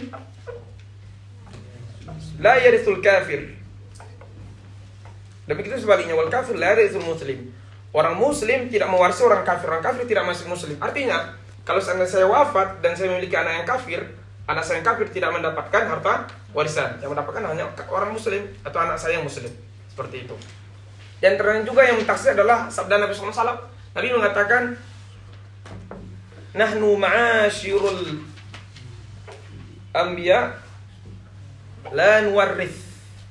la yarithul kafir. Demikian sebaliknya, wal kafir la yarithul muslim. Orang muslim tidak mewarisi orang kafir, orang kafir tidak masuk muslim. Artinya, kalau saya wafat dan saya memiliki anak yang kafir, anak saya yang kafir tidak mendapatkan harta warisan. Yang mendapatkan hanya orang muslim atau anak saya yang muslim. Seperti itu. Dan terang juga yang mentaksir adalah sabda Nabi sallallahu alaihi wasallam. Nabi mengatakan, nahnu ma'asyirul anbiya la nuwarrith.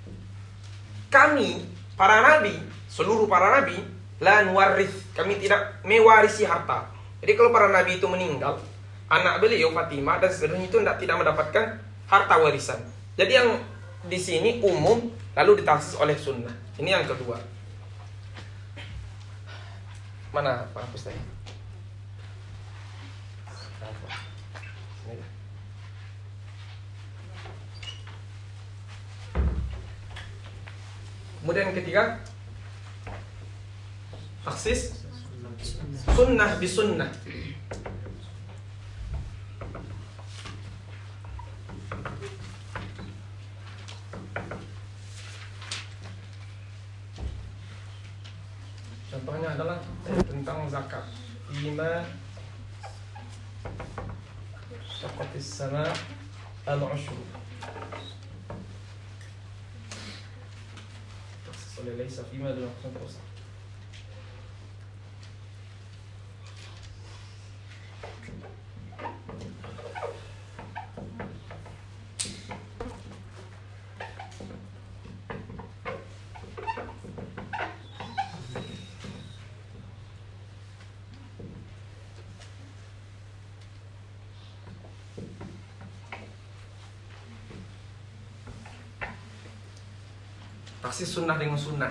Kami, para nabi, seluruh para nabi, la nuwarrith, kami tidak mewarisi harta. Jadi kalau para nabi itu meninggal, anak beliau Fatimah dan seterusnya itu tidak tidak mendapatkan harta warisan. Jadi yang di sini umum lalu ditaksis oleh sunnah. Ini yang kedua. Mana Pak Hapus tadi? Kemudian yang ketiga, taksis sunnah bisunnah. Contohnya adalah tentang zakat. Lima syaqatis sama al-ushur. Oleh laisa fima dalam khusn. Taksis sunnah dengan sunnah.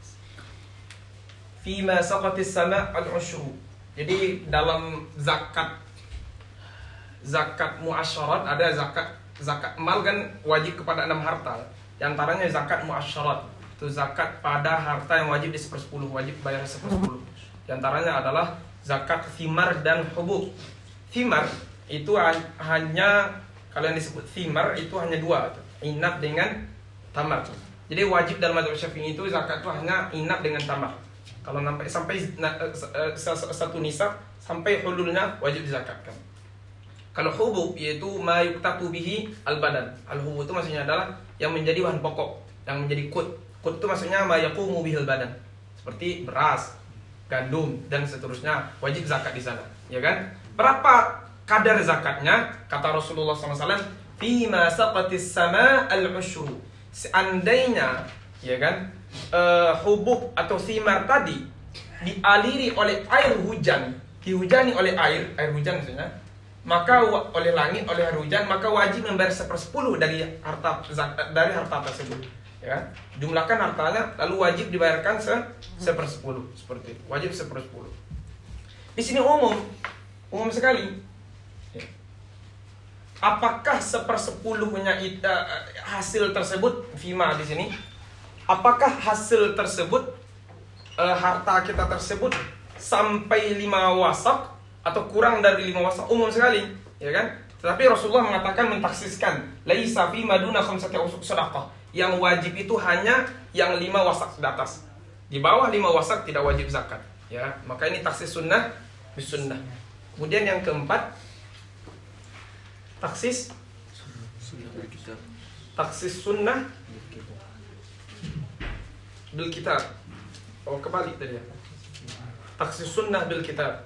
Fima saqatis sama al-ushru. Jadi dalam zakat zakat muasyarat ada zakat zakat mal kan wajib kepada enam harta. Di antaranya zakat muasyarat. Itu zakat pada harta yang wajib di sepersepuluh, wajib bayar sepersepuluh. Di antaranya adalah zakat thimar dan hubub. Thimar itu hanya, kalian disebut thimar itu hanya dua, inab dengan tamar. Jadi wajib dalam mazhab Syafi'i itu zakat itu hanya inab dengan tamar. Kalau sampai sampai satu nisab sampai hululnya wajib dizakatkan. Kalau hubub yaitu ma yuktatu bihi al-badan. Al-hubub itu maksudnya adalah yang menjadi bahan pokok, yang menjadi kut. Kut itu maksudnya ma yaqumu bihi al-badan. Seperti beras, gandum dan seterusnya, wajib zakat di sana, ya kan? Berapa kadar zakatnya? Kata Rasulullah sallallahu alaihi wasallam, "Fi ma saqatis sama al-ushru." Seandainya, ya kan, uh, hubub atau thimar tadi dialiri oleh air hujan, dihujani oleh air, air hujan maksudnya, maka oleh langit, oleh air hujan, maka wajib membayar sepersepuluh dari harta dari harta tersebut, ya kan? Jumlahkan hartanya, lalu wajib dibayarkan se sepersepuluh, seperti itu. Wajib sepersepuluh. Di sini umum, umum sekali. Apakah sepersepuluhnya uh, hasil tersebut fima di sini? Apakah hasil tersebut uh, harta kita tersebut sampai lima wasak atau kurang dari lima wasak? Umum sekali, ya kan? Tetapi Rasulullah mengatakan mentaksiskan laisa fi maduna khamsati sadaqah. Yang wajib itu hanya yang lima wasak di atas. Di bawah lima wasak tidak wajib zakat, ya. Maka ini taksis sunnah bisunnah. Kemudian yang keempat, taksis taksis sunnah bil kitab. Oh, kebalik tadi ya. Taksis sunnah bil kitab.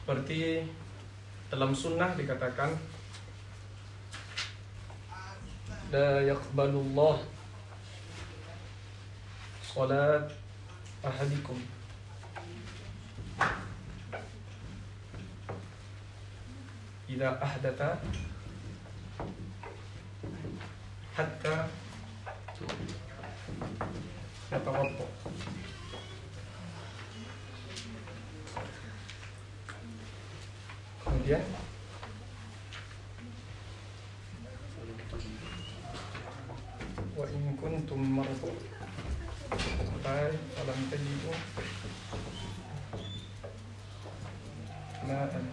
Seperti dalam sunnah dikatakan la yaqbalullah salat ahadikum idza ahdatha hatta yatawadda. Kemudian wa in kuntum marḍā sampai falam tajidu ma'an.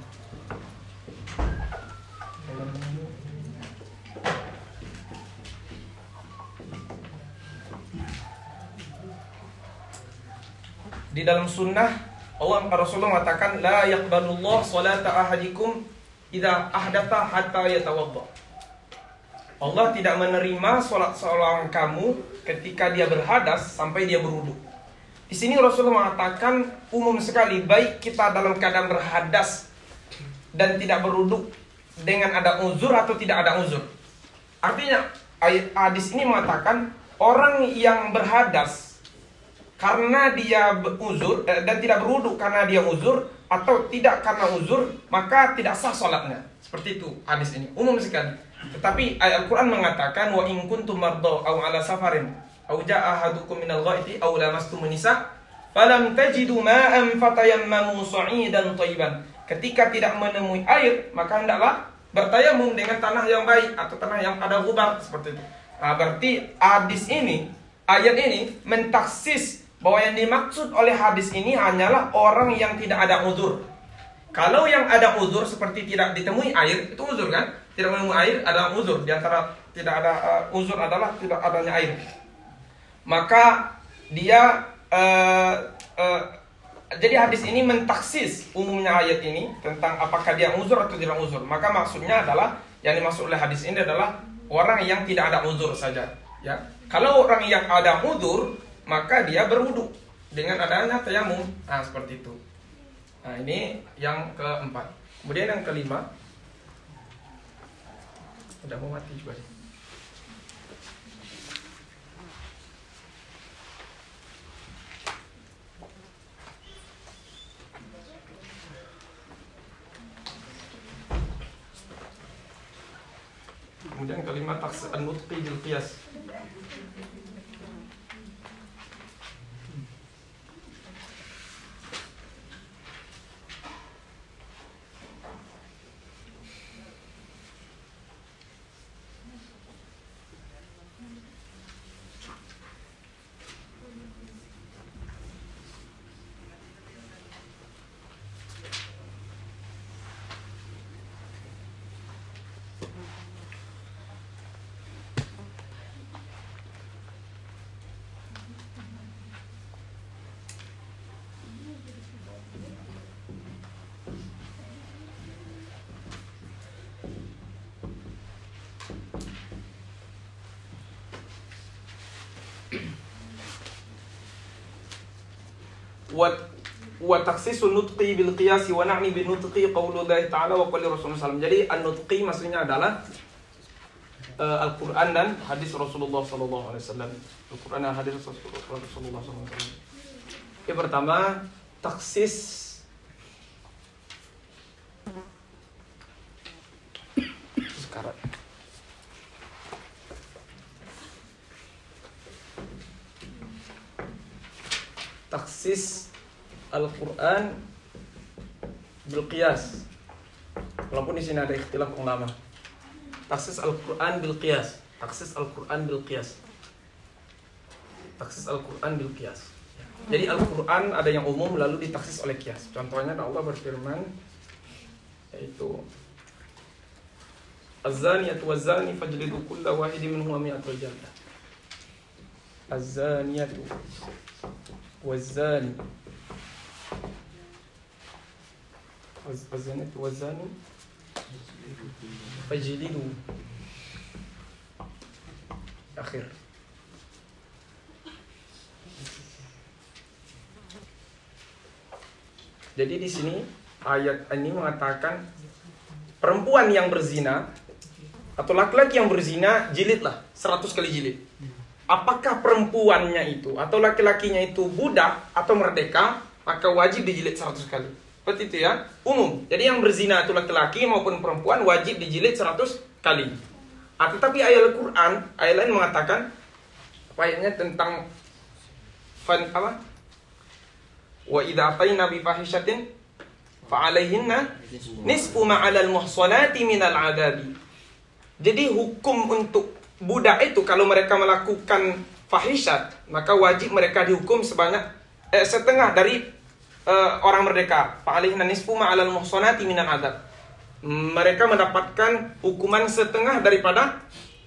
Di dalam sunnah Allah Rasulullah mengatakan la yaqbalullah salata ahadikum idza ahdatha hatta yatawadda. Allah tidak menerima salat seorang kamu ketika dia berhadas sampai dia berwudu. Di sini Rasulullah mengatakan umum sekali, baik kita dalam keadaan berhadas dan tidak berwudu dengan ada uzur atau tidak ada uzur. Artinya ayat hadis ini mengatakan orang yang berhadas karena dia uzur dan tidak berwudu karena dia uzur atau tidak karena uzur, maka tidak sah salatnya. Seperti itu hadis ini umum sekali. Tetapi ayat Al-Quran mengatakan wa in kuntum marḍā aw 'alā safarin aw jaa'a ahadukum minal ghaiti aw lamastumun nisa falam tajidu ma'an fatayammamu sha'idan thayyiban. Ketika tidak menemui air, maka hendaklah bertayamum dengan tanah yang baik atau tanah yang ada gubar, seperti itu. Nah, berarti hadis ini, ayat ini mentaksis bahwa yang dimaksud oleh hadis ini hanyalah orang yang tidak ada uzur. Kalau yang ada uzur seperti tidak ditemui air, itu uzur kan? Tidak menemui air adalah uzur. Di antara tidak ada uh, uzur adalah tidak adanya air. Maka dia uh, uh, jadi hadis ini mentaksis umumnya ayat ini tentang apakah dia uzur atau tidak uzur. Maka maksudnya adalah yang dimaksud oleh hadis ini adalah orang yang tidak ada uzur saja. Ya, kalau orang yang ada uzur maka dia berwudu dengan adanya tayamum. Nah, seperti itu. Nah, ini yang keempat. Kemudian yang kelima, udah mau mati juga sih. Kemudian kelima takhsis an-nutqi bil qiyas. wa takhsisun nutqi bil qiyas wa na'ni bin nutqi qaulullahi ta'ala wa qali Rasulullah sallallahu alaihi wasallam. Jadi an-nutqi maksudnya adalah uh, Al-Qur'an dan hadis Rasulullah sallallahu alaihi wasallam. Al-Qur'an dan hadis Rasulullah sallallahu alaihi wasallam. Yang pertama, taksis sekarang. Taksis Al-Quran bil qiyas. Walaupun di sini ada ikhtilaf ulama. Taksis Al-Quran bil qiyas. Taksis Al-Quran bil qiyas. Taksis Al-Quran bil qiyas. Jadi Al-Quran ada yang umum lalu ditaksis oleh qiyas. Contohnya Allah berfirman yaitu Az-zaniyatu waz-zani fajlidu kulla wahidin minhuma mi'ata jaldah. Az-zaniyatu waz-zani Az-zaniyatu waz-zani fajlidu akhir. Jadi di sini ayat ini mengatakan perempuan yang berzina atau laki-laki yang berzina jilidlah seratus kali jilid. Apakah perempuannya itu atau laki-lakinya itu budak atau merdeka, maka wajib dijilid seratus kali. Seperti itu ya, umum. Jadi yang berzina itu laki-laki maupun perempuan wajib dijilid seratus kali. Ah, tetapi ayat Al-Quran, ayat lain mengatakan ayatnya tentang fan, apa? Wa idza atayna bi fahishatin fa 'alaihinna nisfu ma 'alal muhsanati minal 'adabi. Jadi hukum untuk budak itu kalau mereka melakukan fahishat, maka wajib mereka dihukum sebanyak eh, setengah dari eh, orang merdeka. Fa 'alaihinna nisfu ma 'alal muhsanati minal 'adab. Mereka mendapatkan hukuman setengah daripada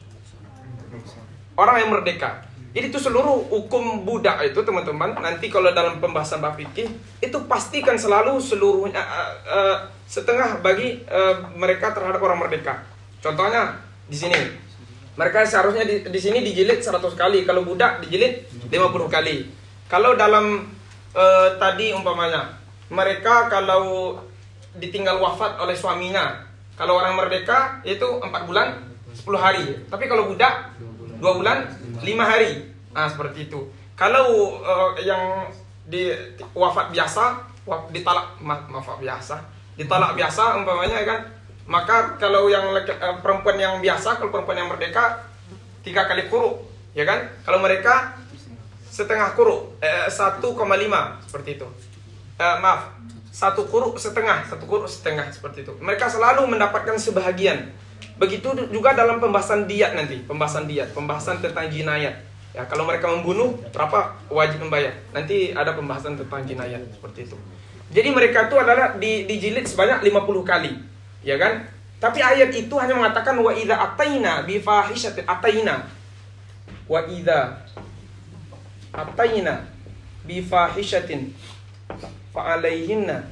orang yang merdeka. Jadi itu seluruh hukum budak itu teman-teman, nanti kalau dalam pembahasan bab fikih itu pastikan selalu seluruhnya uh, uh, setengah bagi uh, mereka terhadap orang merdeka. Contohnya di sini mereka seharusnya di, di sini dijilid seratus kali, kalau budak dijilid lima puluh kali. Kalau dalam uh, tadi umpamanya mereka kalau ditinggal wafat oleh suaminya, kalau orang merdeka itu empat bulan sepuluh hari, tapi kalau budak dua bulan lima hari. Nah seperti itu. Kalau uh, yang di wafat biasa, waf, ditalak ma, wafat biasa, ditalak biasa umpamanya kan, maka kalau yang uh, perempuan yang biasa, kalau perempuan yang merdeka tiga kali kuruk, ya kan? Kalau mereka setengah kuruk, eh, satu koma lima seperti itu. Eh, maaf, satu kuruk setengah, satu kuruk setengah seperti itu. Mereka selalu mendapatkan sebahagian. Begitu juga dalam pembahasan diat nanti, pembahasan diat, pembahasan tentang jinayat. Ya, kalau mereka membunuh, berapa wajib membayar? Nanti ada pembahasan tentang jinayat seperti itu. Jadi mereka itu adalah di, dijilid sebanyak lima puluh kali, ya kan? Tapi ayat itu hanya mengatakan wa idza ataina bi fahishatin ataina. Wa idza ataina bi fahishatin fa alaihinna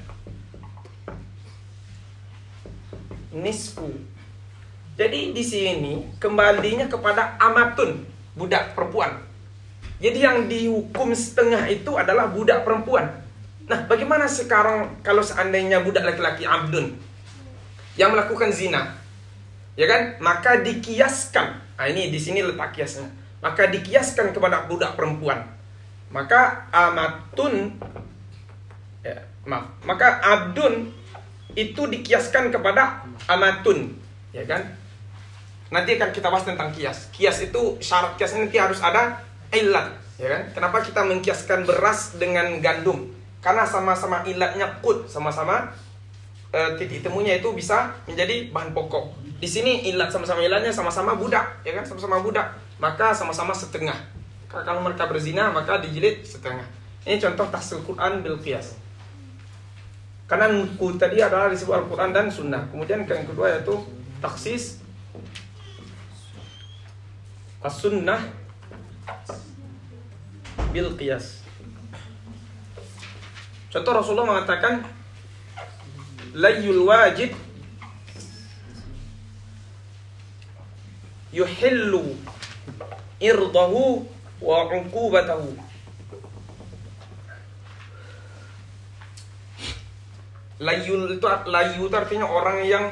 nisfu. Jadi di sini kembalinya kepada amatun, budak perempuan. Jadi yang dihukum setengah itu adalah budak perempuan. Nah, bagaimana sekarang kalau seandainya budak laki-laki abdun yang melakukan zina, ya kan? Maka dikiaskan. Nah, ini di sini letak kiasnya. Maka dikiaskan kepada budak perempuan. Maka amatun, ya, maaf. Maka abdun itu dikiaskan kepada amatun, ya kan? Nanti akan kita bahas tentang kias. Kias itu syarat kiasnya nanti harus ada ilat, ya kan? Kenapa kita mengkiaskan beras dengan gandum? Karena sama-sama ilatnya kut, sama-sama e, titik temunya itu bisa menjadi bahan pokok. Di sini ilat sama-sama ilatnya sama-sama budak, ya kan? Sama-sama budak, maka sama-sama setengah. Kalau mereka berzina maka dijilid setengah. Ini contoh tahsil Quran bil qiyas. Karena nuku tadi adalah disebut Al-Quran dan Sunnah. Kemudian yang kedua yaitu taksis as-sunnah bil qiyas. Contoh Rasulullah mengatakan layyul wajib yuhillu irdahu wa uqubatahu. Layul itu layu itu artinya orang yang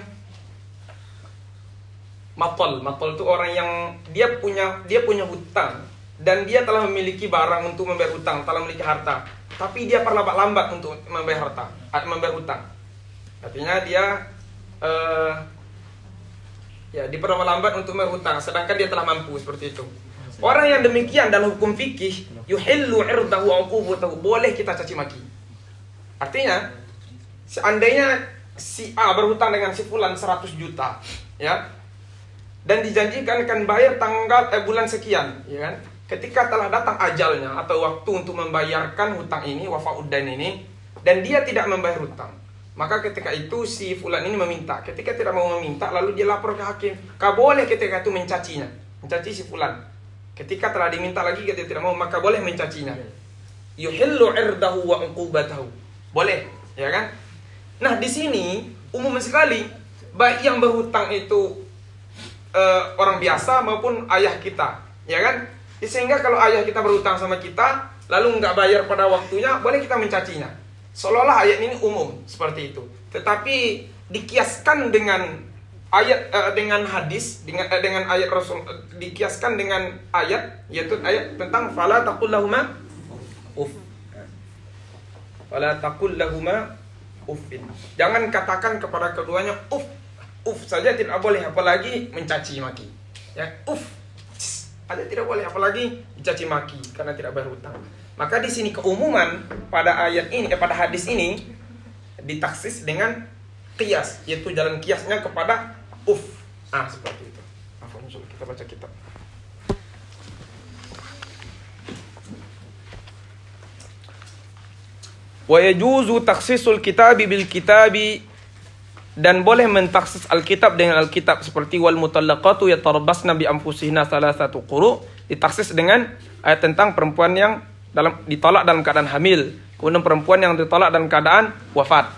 matol. Matol itu orang yang dia punya dia punya hutang dan dia telah memiliki barang untuk membayar hutang, telah memiliki harta, tapi dia perlambat-lambat untuk membayar harta, membayar hutang. Artinya dia uh, ya diperlambat untuk membayar hutang, sedangkan dia telah mampu seperti itu. Orang yang demikian dalam hukum fikih yuhillu irdahu wa uqubatahu, boleh kita caci maki. Artinya seandainya si A berhutang dengan si fulan seratus juta, ya, dan dijanjikan akan bayar tanggal eh, bulan sekian, ya kan? Ketika telah datang ajalnya atau waktu untuk membayarkan hutang ini, wafa'uddain ini, dan dia tidak membayar hutang, maka ketika itu si fulan ini meminta. Ketika tidak mau meminta, lalu dia lapor ke hakim. Kau boleh ketika itu mencacinya, mencaci si fulan. Ketika telah diminta lagi, ketika tidak mau, maka boleh mencacinya. Yuhillu irdahu wa uqubatahu, boleh, ya kan? Nah, di sini umum sekali, baik yang berhutang itu uh, orang biasa maupun ayah kita, ya kan? Sehingga kalau ayah kita berhutang sama kita, lalu nggak bayar pada waktunya, boleh kita mencacinya. seolah-olah ayat ini umum seperti itu. Tetapi dikiaskan dengan ayat uh, dengan hadis dengan uh, dengan ayat Rasul uh, dikiaskan dengan ayat yaitu ayat tentang fala taqul lahuma uff. Fala taqul lahuma uffin. Jangan katakan kepada keduanya uff. Uff saja tidak boleh, apalagi mencaci maki. Ya, uff. Ada tidak boleh, apalagi mencaci maki karena tidak bayar hutang. Maka di sini keumuman pada ayat ini, eh, pada hadis ini ditaksis dengan qiyas, yaitu jalan qiyasnya kepada uff. Ah, seperti itu. Afwan, kita baca kitab. Wa yajuzu takhsisul kitabi bil kitabi, dan boleh mentaksis Alkitab dengan Alkitab, seperti wal mutallaqatu yatarabbasna bi anfusihinna salasatu quru, ditaksis dengan ayat tentang perempuan yang dalam ditolak dalam keadaan hamil, kemudian perempuan yang ditolak dalam keadaan wafat.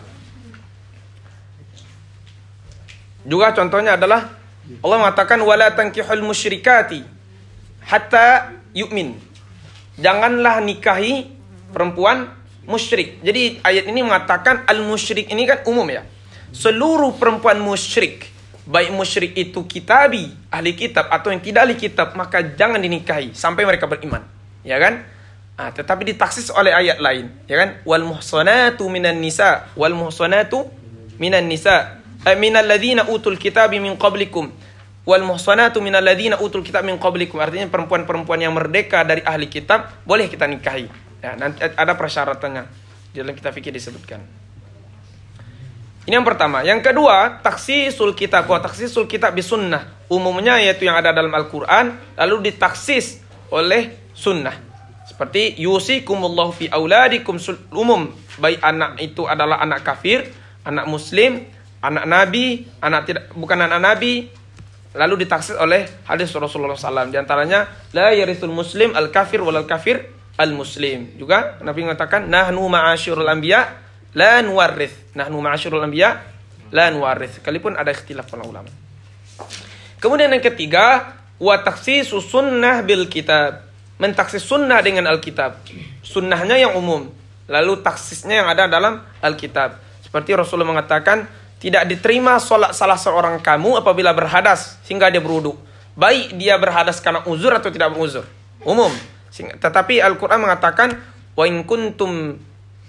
Juga contohnya adalah Allah mengatakan wala tankihul musyrikati hatta yu'min. Janganlah nikahi perempuan musyrik. Jadi ayat ini mengatakan al-musyrik ini kan umum ya. Seluruh perempuan musyrik, baik musyrik itu kitabi, ahli kitab, atau yang tidak ahli kitab, maka jangan dinikahi sampai mereka beriman. Ya kan? Nah, tetapi ditaksis oleh ayat lain, ya kan? Wal muhsanatu minan nisa, wal muhsanatu minan nisa, eh, minal ladzina utul kitabi min qablikum. Wal muhsanatu minal ladzina utul kitab min qablikum. Artinya perempuan-perempuan yang merdeka dari ahli kitab boleh kita nikahi. Ya, nanti ada persyaratannya. Di dalam kitab fikih disebutkan. Ini yang pertama. Yang kedua, taksisul kitab. Wa taksisul kitab bisunnah. Umumnya yaitu yang ada dalam Al-Quran, lalu ditaksis oleh sunnah. Seperti yusikumullahu fi auladikum, umum, baik anak itu adalah anak kafir, anak muslim, anak nabi, anak tidak bukan anak nabi, lalu ditaksis oleh hadis Rasulullah sallallahu alaihi wasallam. Di antaranya la yarithul muslim al kafir wal kafir al muslim. Juga Nabi mengatakan nahnu ma'asyirul anbiya la nuwarrith. Nahnu ma'asyirul anbiya la nuwarrith. Sekalipun ada ikhtilaf para ulama. Kemudian yang ketiga, wa takhsisus sunnah bil kitab. Mentaksis sunnah dengan Alkitab. Sunnahnya yang umum, lalu taksisnya yang ada dalam Alkitab. Seperti Rasulullah mengatakan, tidak diterima sholat salah seorang kamu apabila berhadas hingga dia berwudu, baik dia berhadas karena uzur atau tidak beruzur. Umum. Tetapi Al-Quran mengatakan, wa in kuntum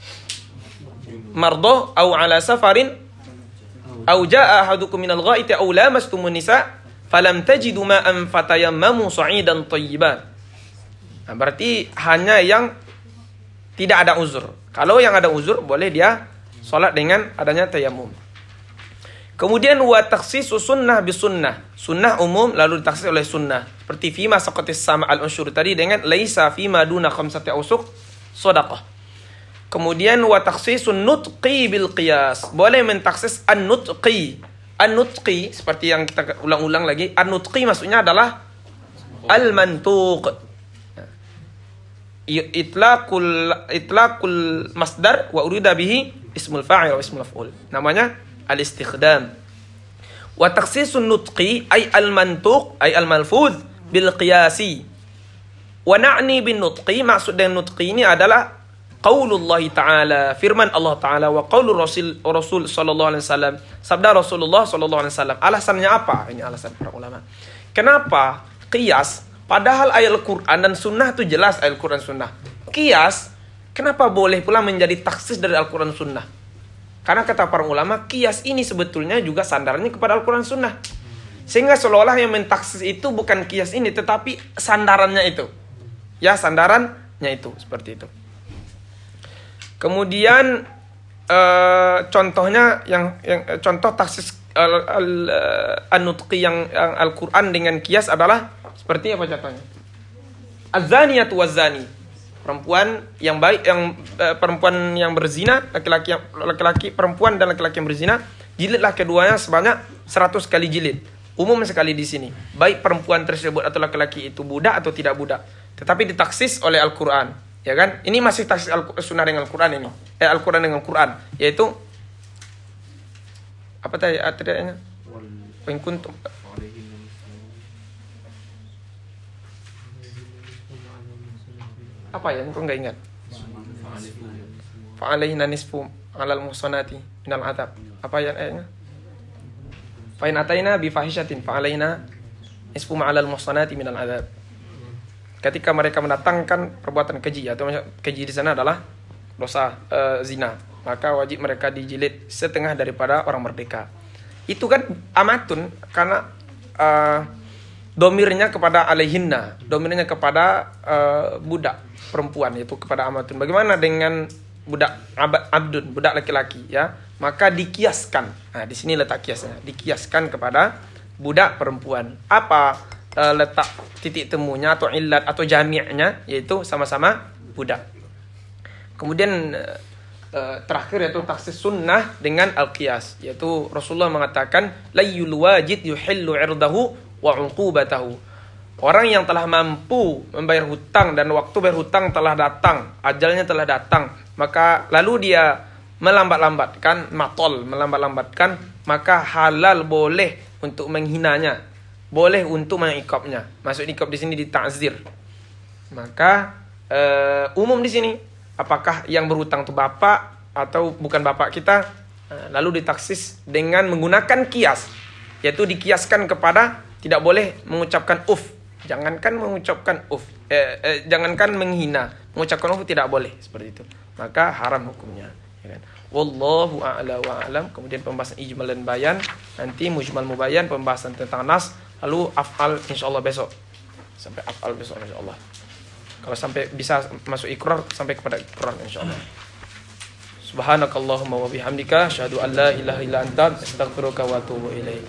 mardo au ala safarin au jaa ahadukum minal ghaiti au lamastumun nisa falam tajidu ma'an fatayammamu sa'idan thayyiban. Nah, berarti hanya yang tidak ada uzur. Kalau yang ada uzur boleh dia sholat dengan adanya tayamum. Kemudian wa takhsisu sunnah bisunnah. Sunnah umum lalu ditaksis oleh sunnah. Seperti fima saqatis sama al-usyur tadi dengan laisa fima duna khamsati awsuq shadaqah. Kemudian wa takhsisun nutqi bil qiyas. Boleh mentaksis an-nutqi. An-nutqi seperti yang kita ulang-ulang lagi. An-nutqi maksudnya adalah al-mantuq. Itlaqul itlaqul masdar wa urida bihi ismul fa'il wa ismul maf'ul. Namanya al-istikhdam. Wa takhsisun nutqi ay al-mantuq ay al-malfuz bil qiyasi. Wa na'ni bin nutqi, maksud dengan nutqi ini adalah qaulullah ta'ala, firman Allah Ta'ala, wa qaulur rasul rasul sallallahu alaihi wasallam, sabda Rasulullah sallallahu alaihi wasallam. Alasannya apa? Ini alasan para ulama. Kenapa qiyas? Padahal ayat Al-Quran dan Sunnah itu jelas ayat Al-Quran Sunnah. Qiyas, kenapa boleh pula menjadi taksis dari Al-Quran Sunnah? Karena kata para ulama, qiyas ini sebetulnya juga sandarannya kepada Al-Quran Sunnah. Sehingga seolah-olah yang mentaksis itu bukan qiyas ini, tetapi sandarannya itu. Ya, sandarannya itu. Seperti itu. Kemudian, uh, contohnya, yang, yang contoh taksis an-nutqi yang, yang Al-Quran dengan qiyas adalah seperti apa contohnya? Az-zaniyatu waz-zani. Perempuan yang baik yang eh, perempuan yang berzina, laki-laki yang laki-laki perempuan dan laki-laki yang berzina, jilidlah keduanya sebanyak seratus kali jilid. Umum sekali di sini. Baik perempuan tersebut atau laki-laki itu budak atau tidak budak. Tetapi ditaksis oleh Al-Qur'an, ya kan? Ini masih taksis Al-Sunnah dengan Al-Qur'an ini. Eh Al-Qur'an dengan Al-Qur'an, yaitu apa tadi ayatnya? Wa in kuntum apa ya? Kok nggak ingat? fa'alaihina nisfu 'alal muhsanati minal adzab. Apa yang ayatnya? Fa in ataina bi fahishatin fa'alaihina nisfu 'alal muhsanati minal adzab. Ketika mereka mendatangkan perbuatan keji, atau keji di sana adalah dosa uh, zina, maka wajib mereka dijilid setengah daripada orang merdeka. Itu kan amatun karena uh, domirnya kepada alaihinna, domirnya kepada uh, budak perempuan, yaitu kepada amatun. Bagaimana dengan budak ab, abdun, budak laki-laki, ya? Maka dikiaskan. Nah, di sini letak kiasnya. Dikiaskan kepada budak perempuan. Apa uh, letak titik temunya atau illat atau jami'nya, yaitu sama-sama budak. Kemudian uh, terakhir yaitu taksis sunnah dengan al-qiyas, yaitu Rasulullah mengatakan layyul wajid yuhillu 'irdahu wa 'uqubatahu. Orang yang telah mampu membayar hutang dan waktu bayar hutang telah datang, ajalnya telah datang, maka lalu dia melambat-lambatkan, matol, melambat-lambatkan, maka halal boleh untuk menghinanya, boleh untuk mengikapnya. Maksud ikap di sini ditazir. Maka uh, umum di sini, apakah yang berhutang itu bapak atau bukan bapak kita, lalu ditaksis dengan menggunakan kias, yaitu dikiaskan kepada tidak boleh mengucapkan uf, jangankan mengucapkan uf, eh, eh, jangankan menghina, mengucapkan uf tidak boleh seperti itu, maka haram hukumnya, ya kan? Wallahu a'la wa a'lam. Kemudian pembahasan ijmal dan bayan, nanti mujmal mubayan, pembahasan tentang nas, lalu af'al insyaallah besok, sampai af'al besok insyaallah. Kalau sampai bisa masuk ikrar, sampai kepada ikrar insyaallah. Subhanakallahumma wa bihamdika asyhadu an la ilaha illa anta astaghfiruka wa atubu ilaik.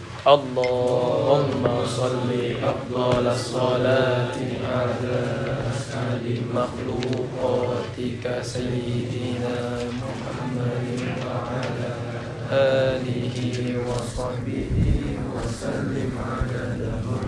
Allahumma shalli afdalas salati ala sayyidil makhluqatika sayyidina Muhammadin wa ala alihi wa sahbihi wa sallim ala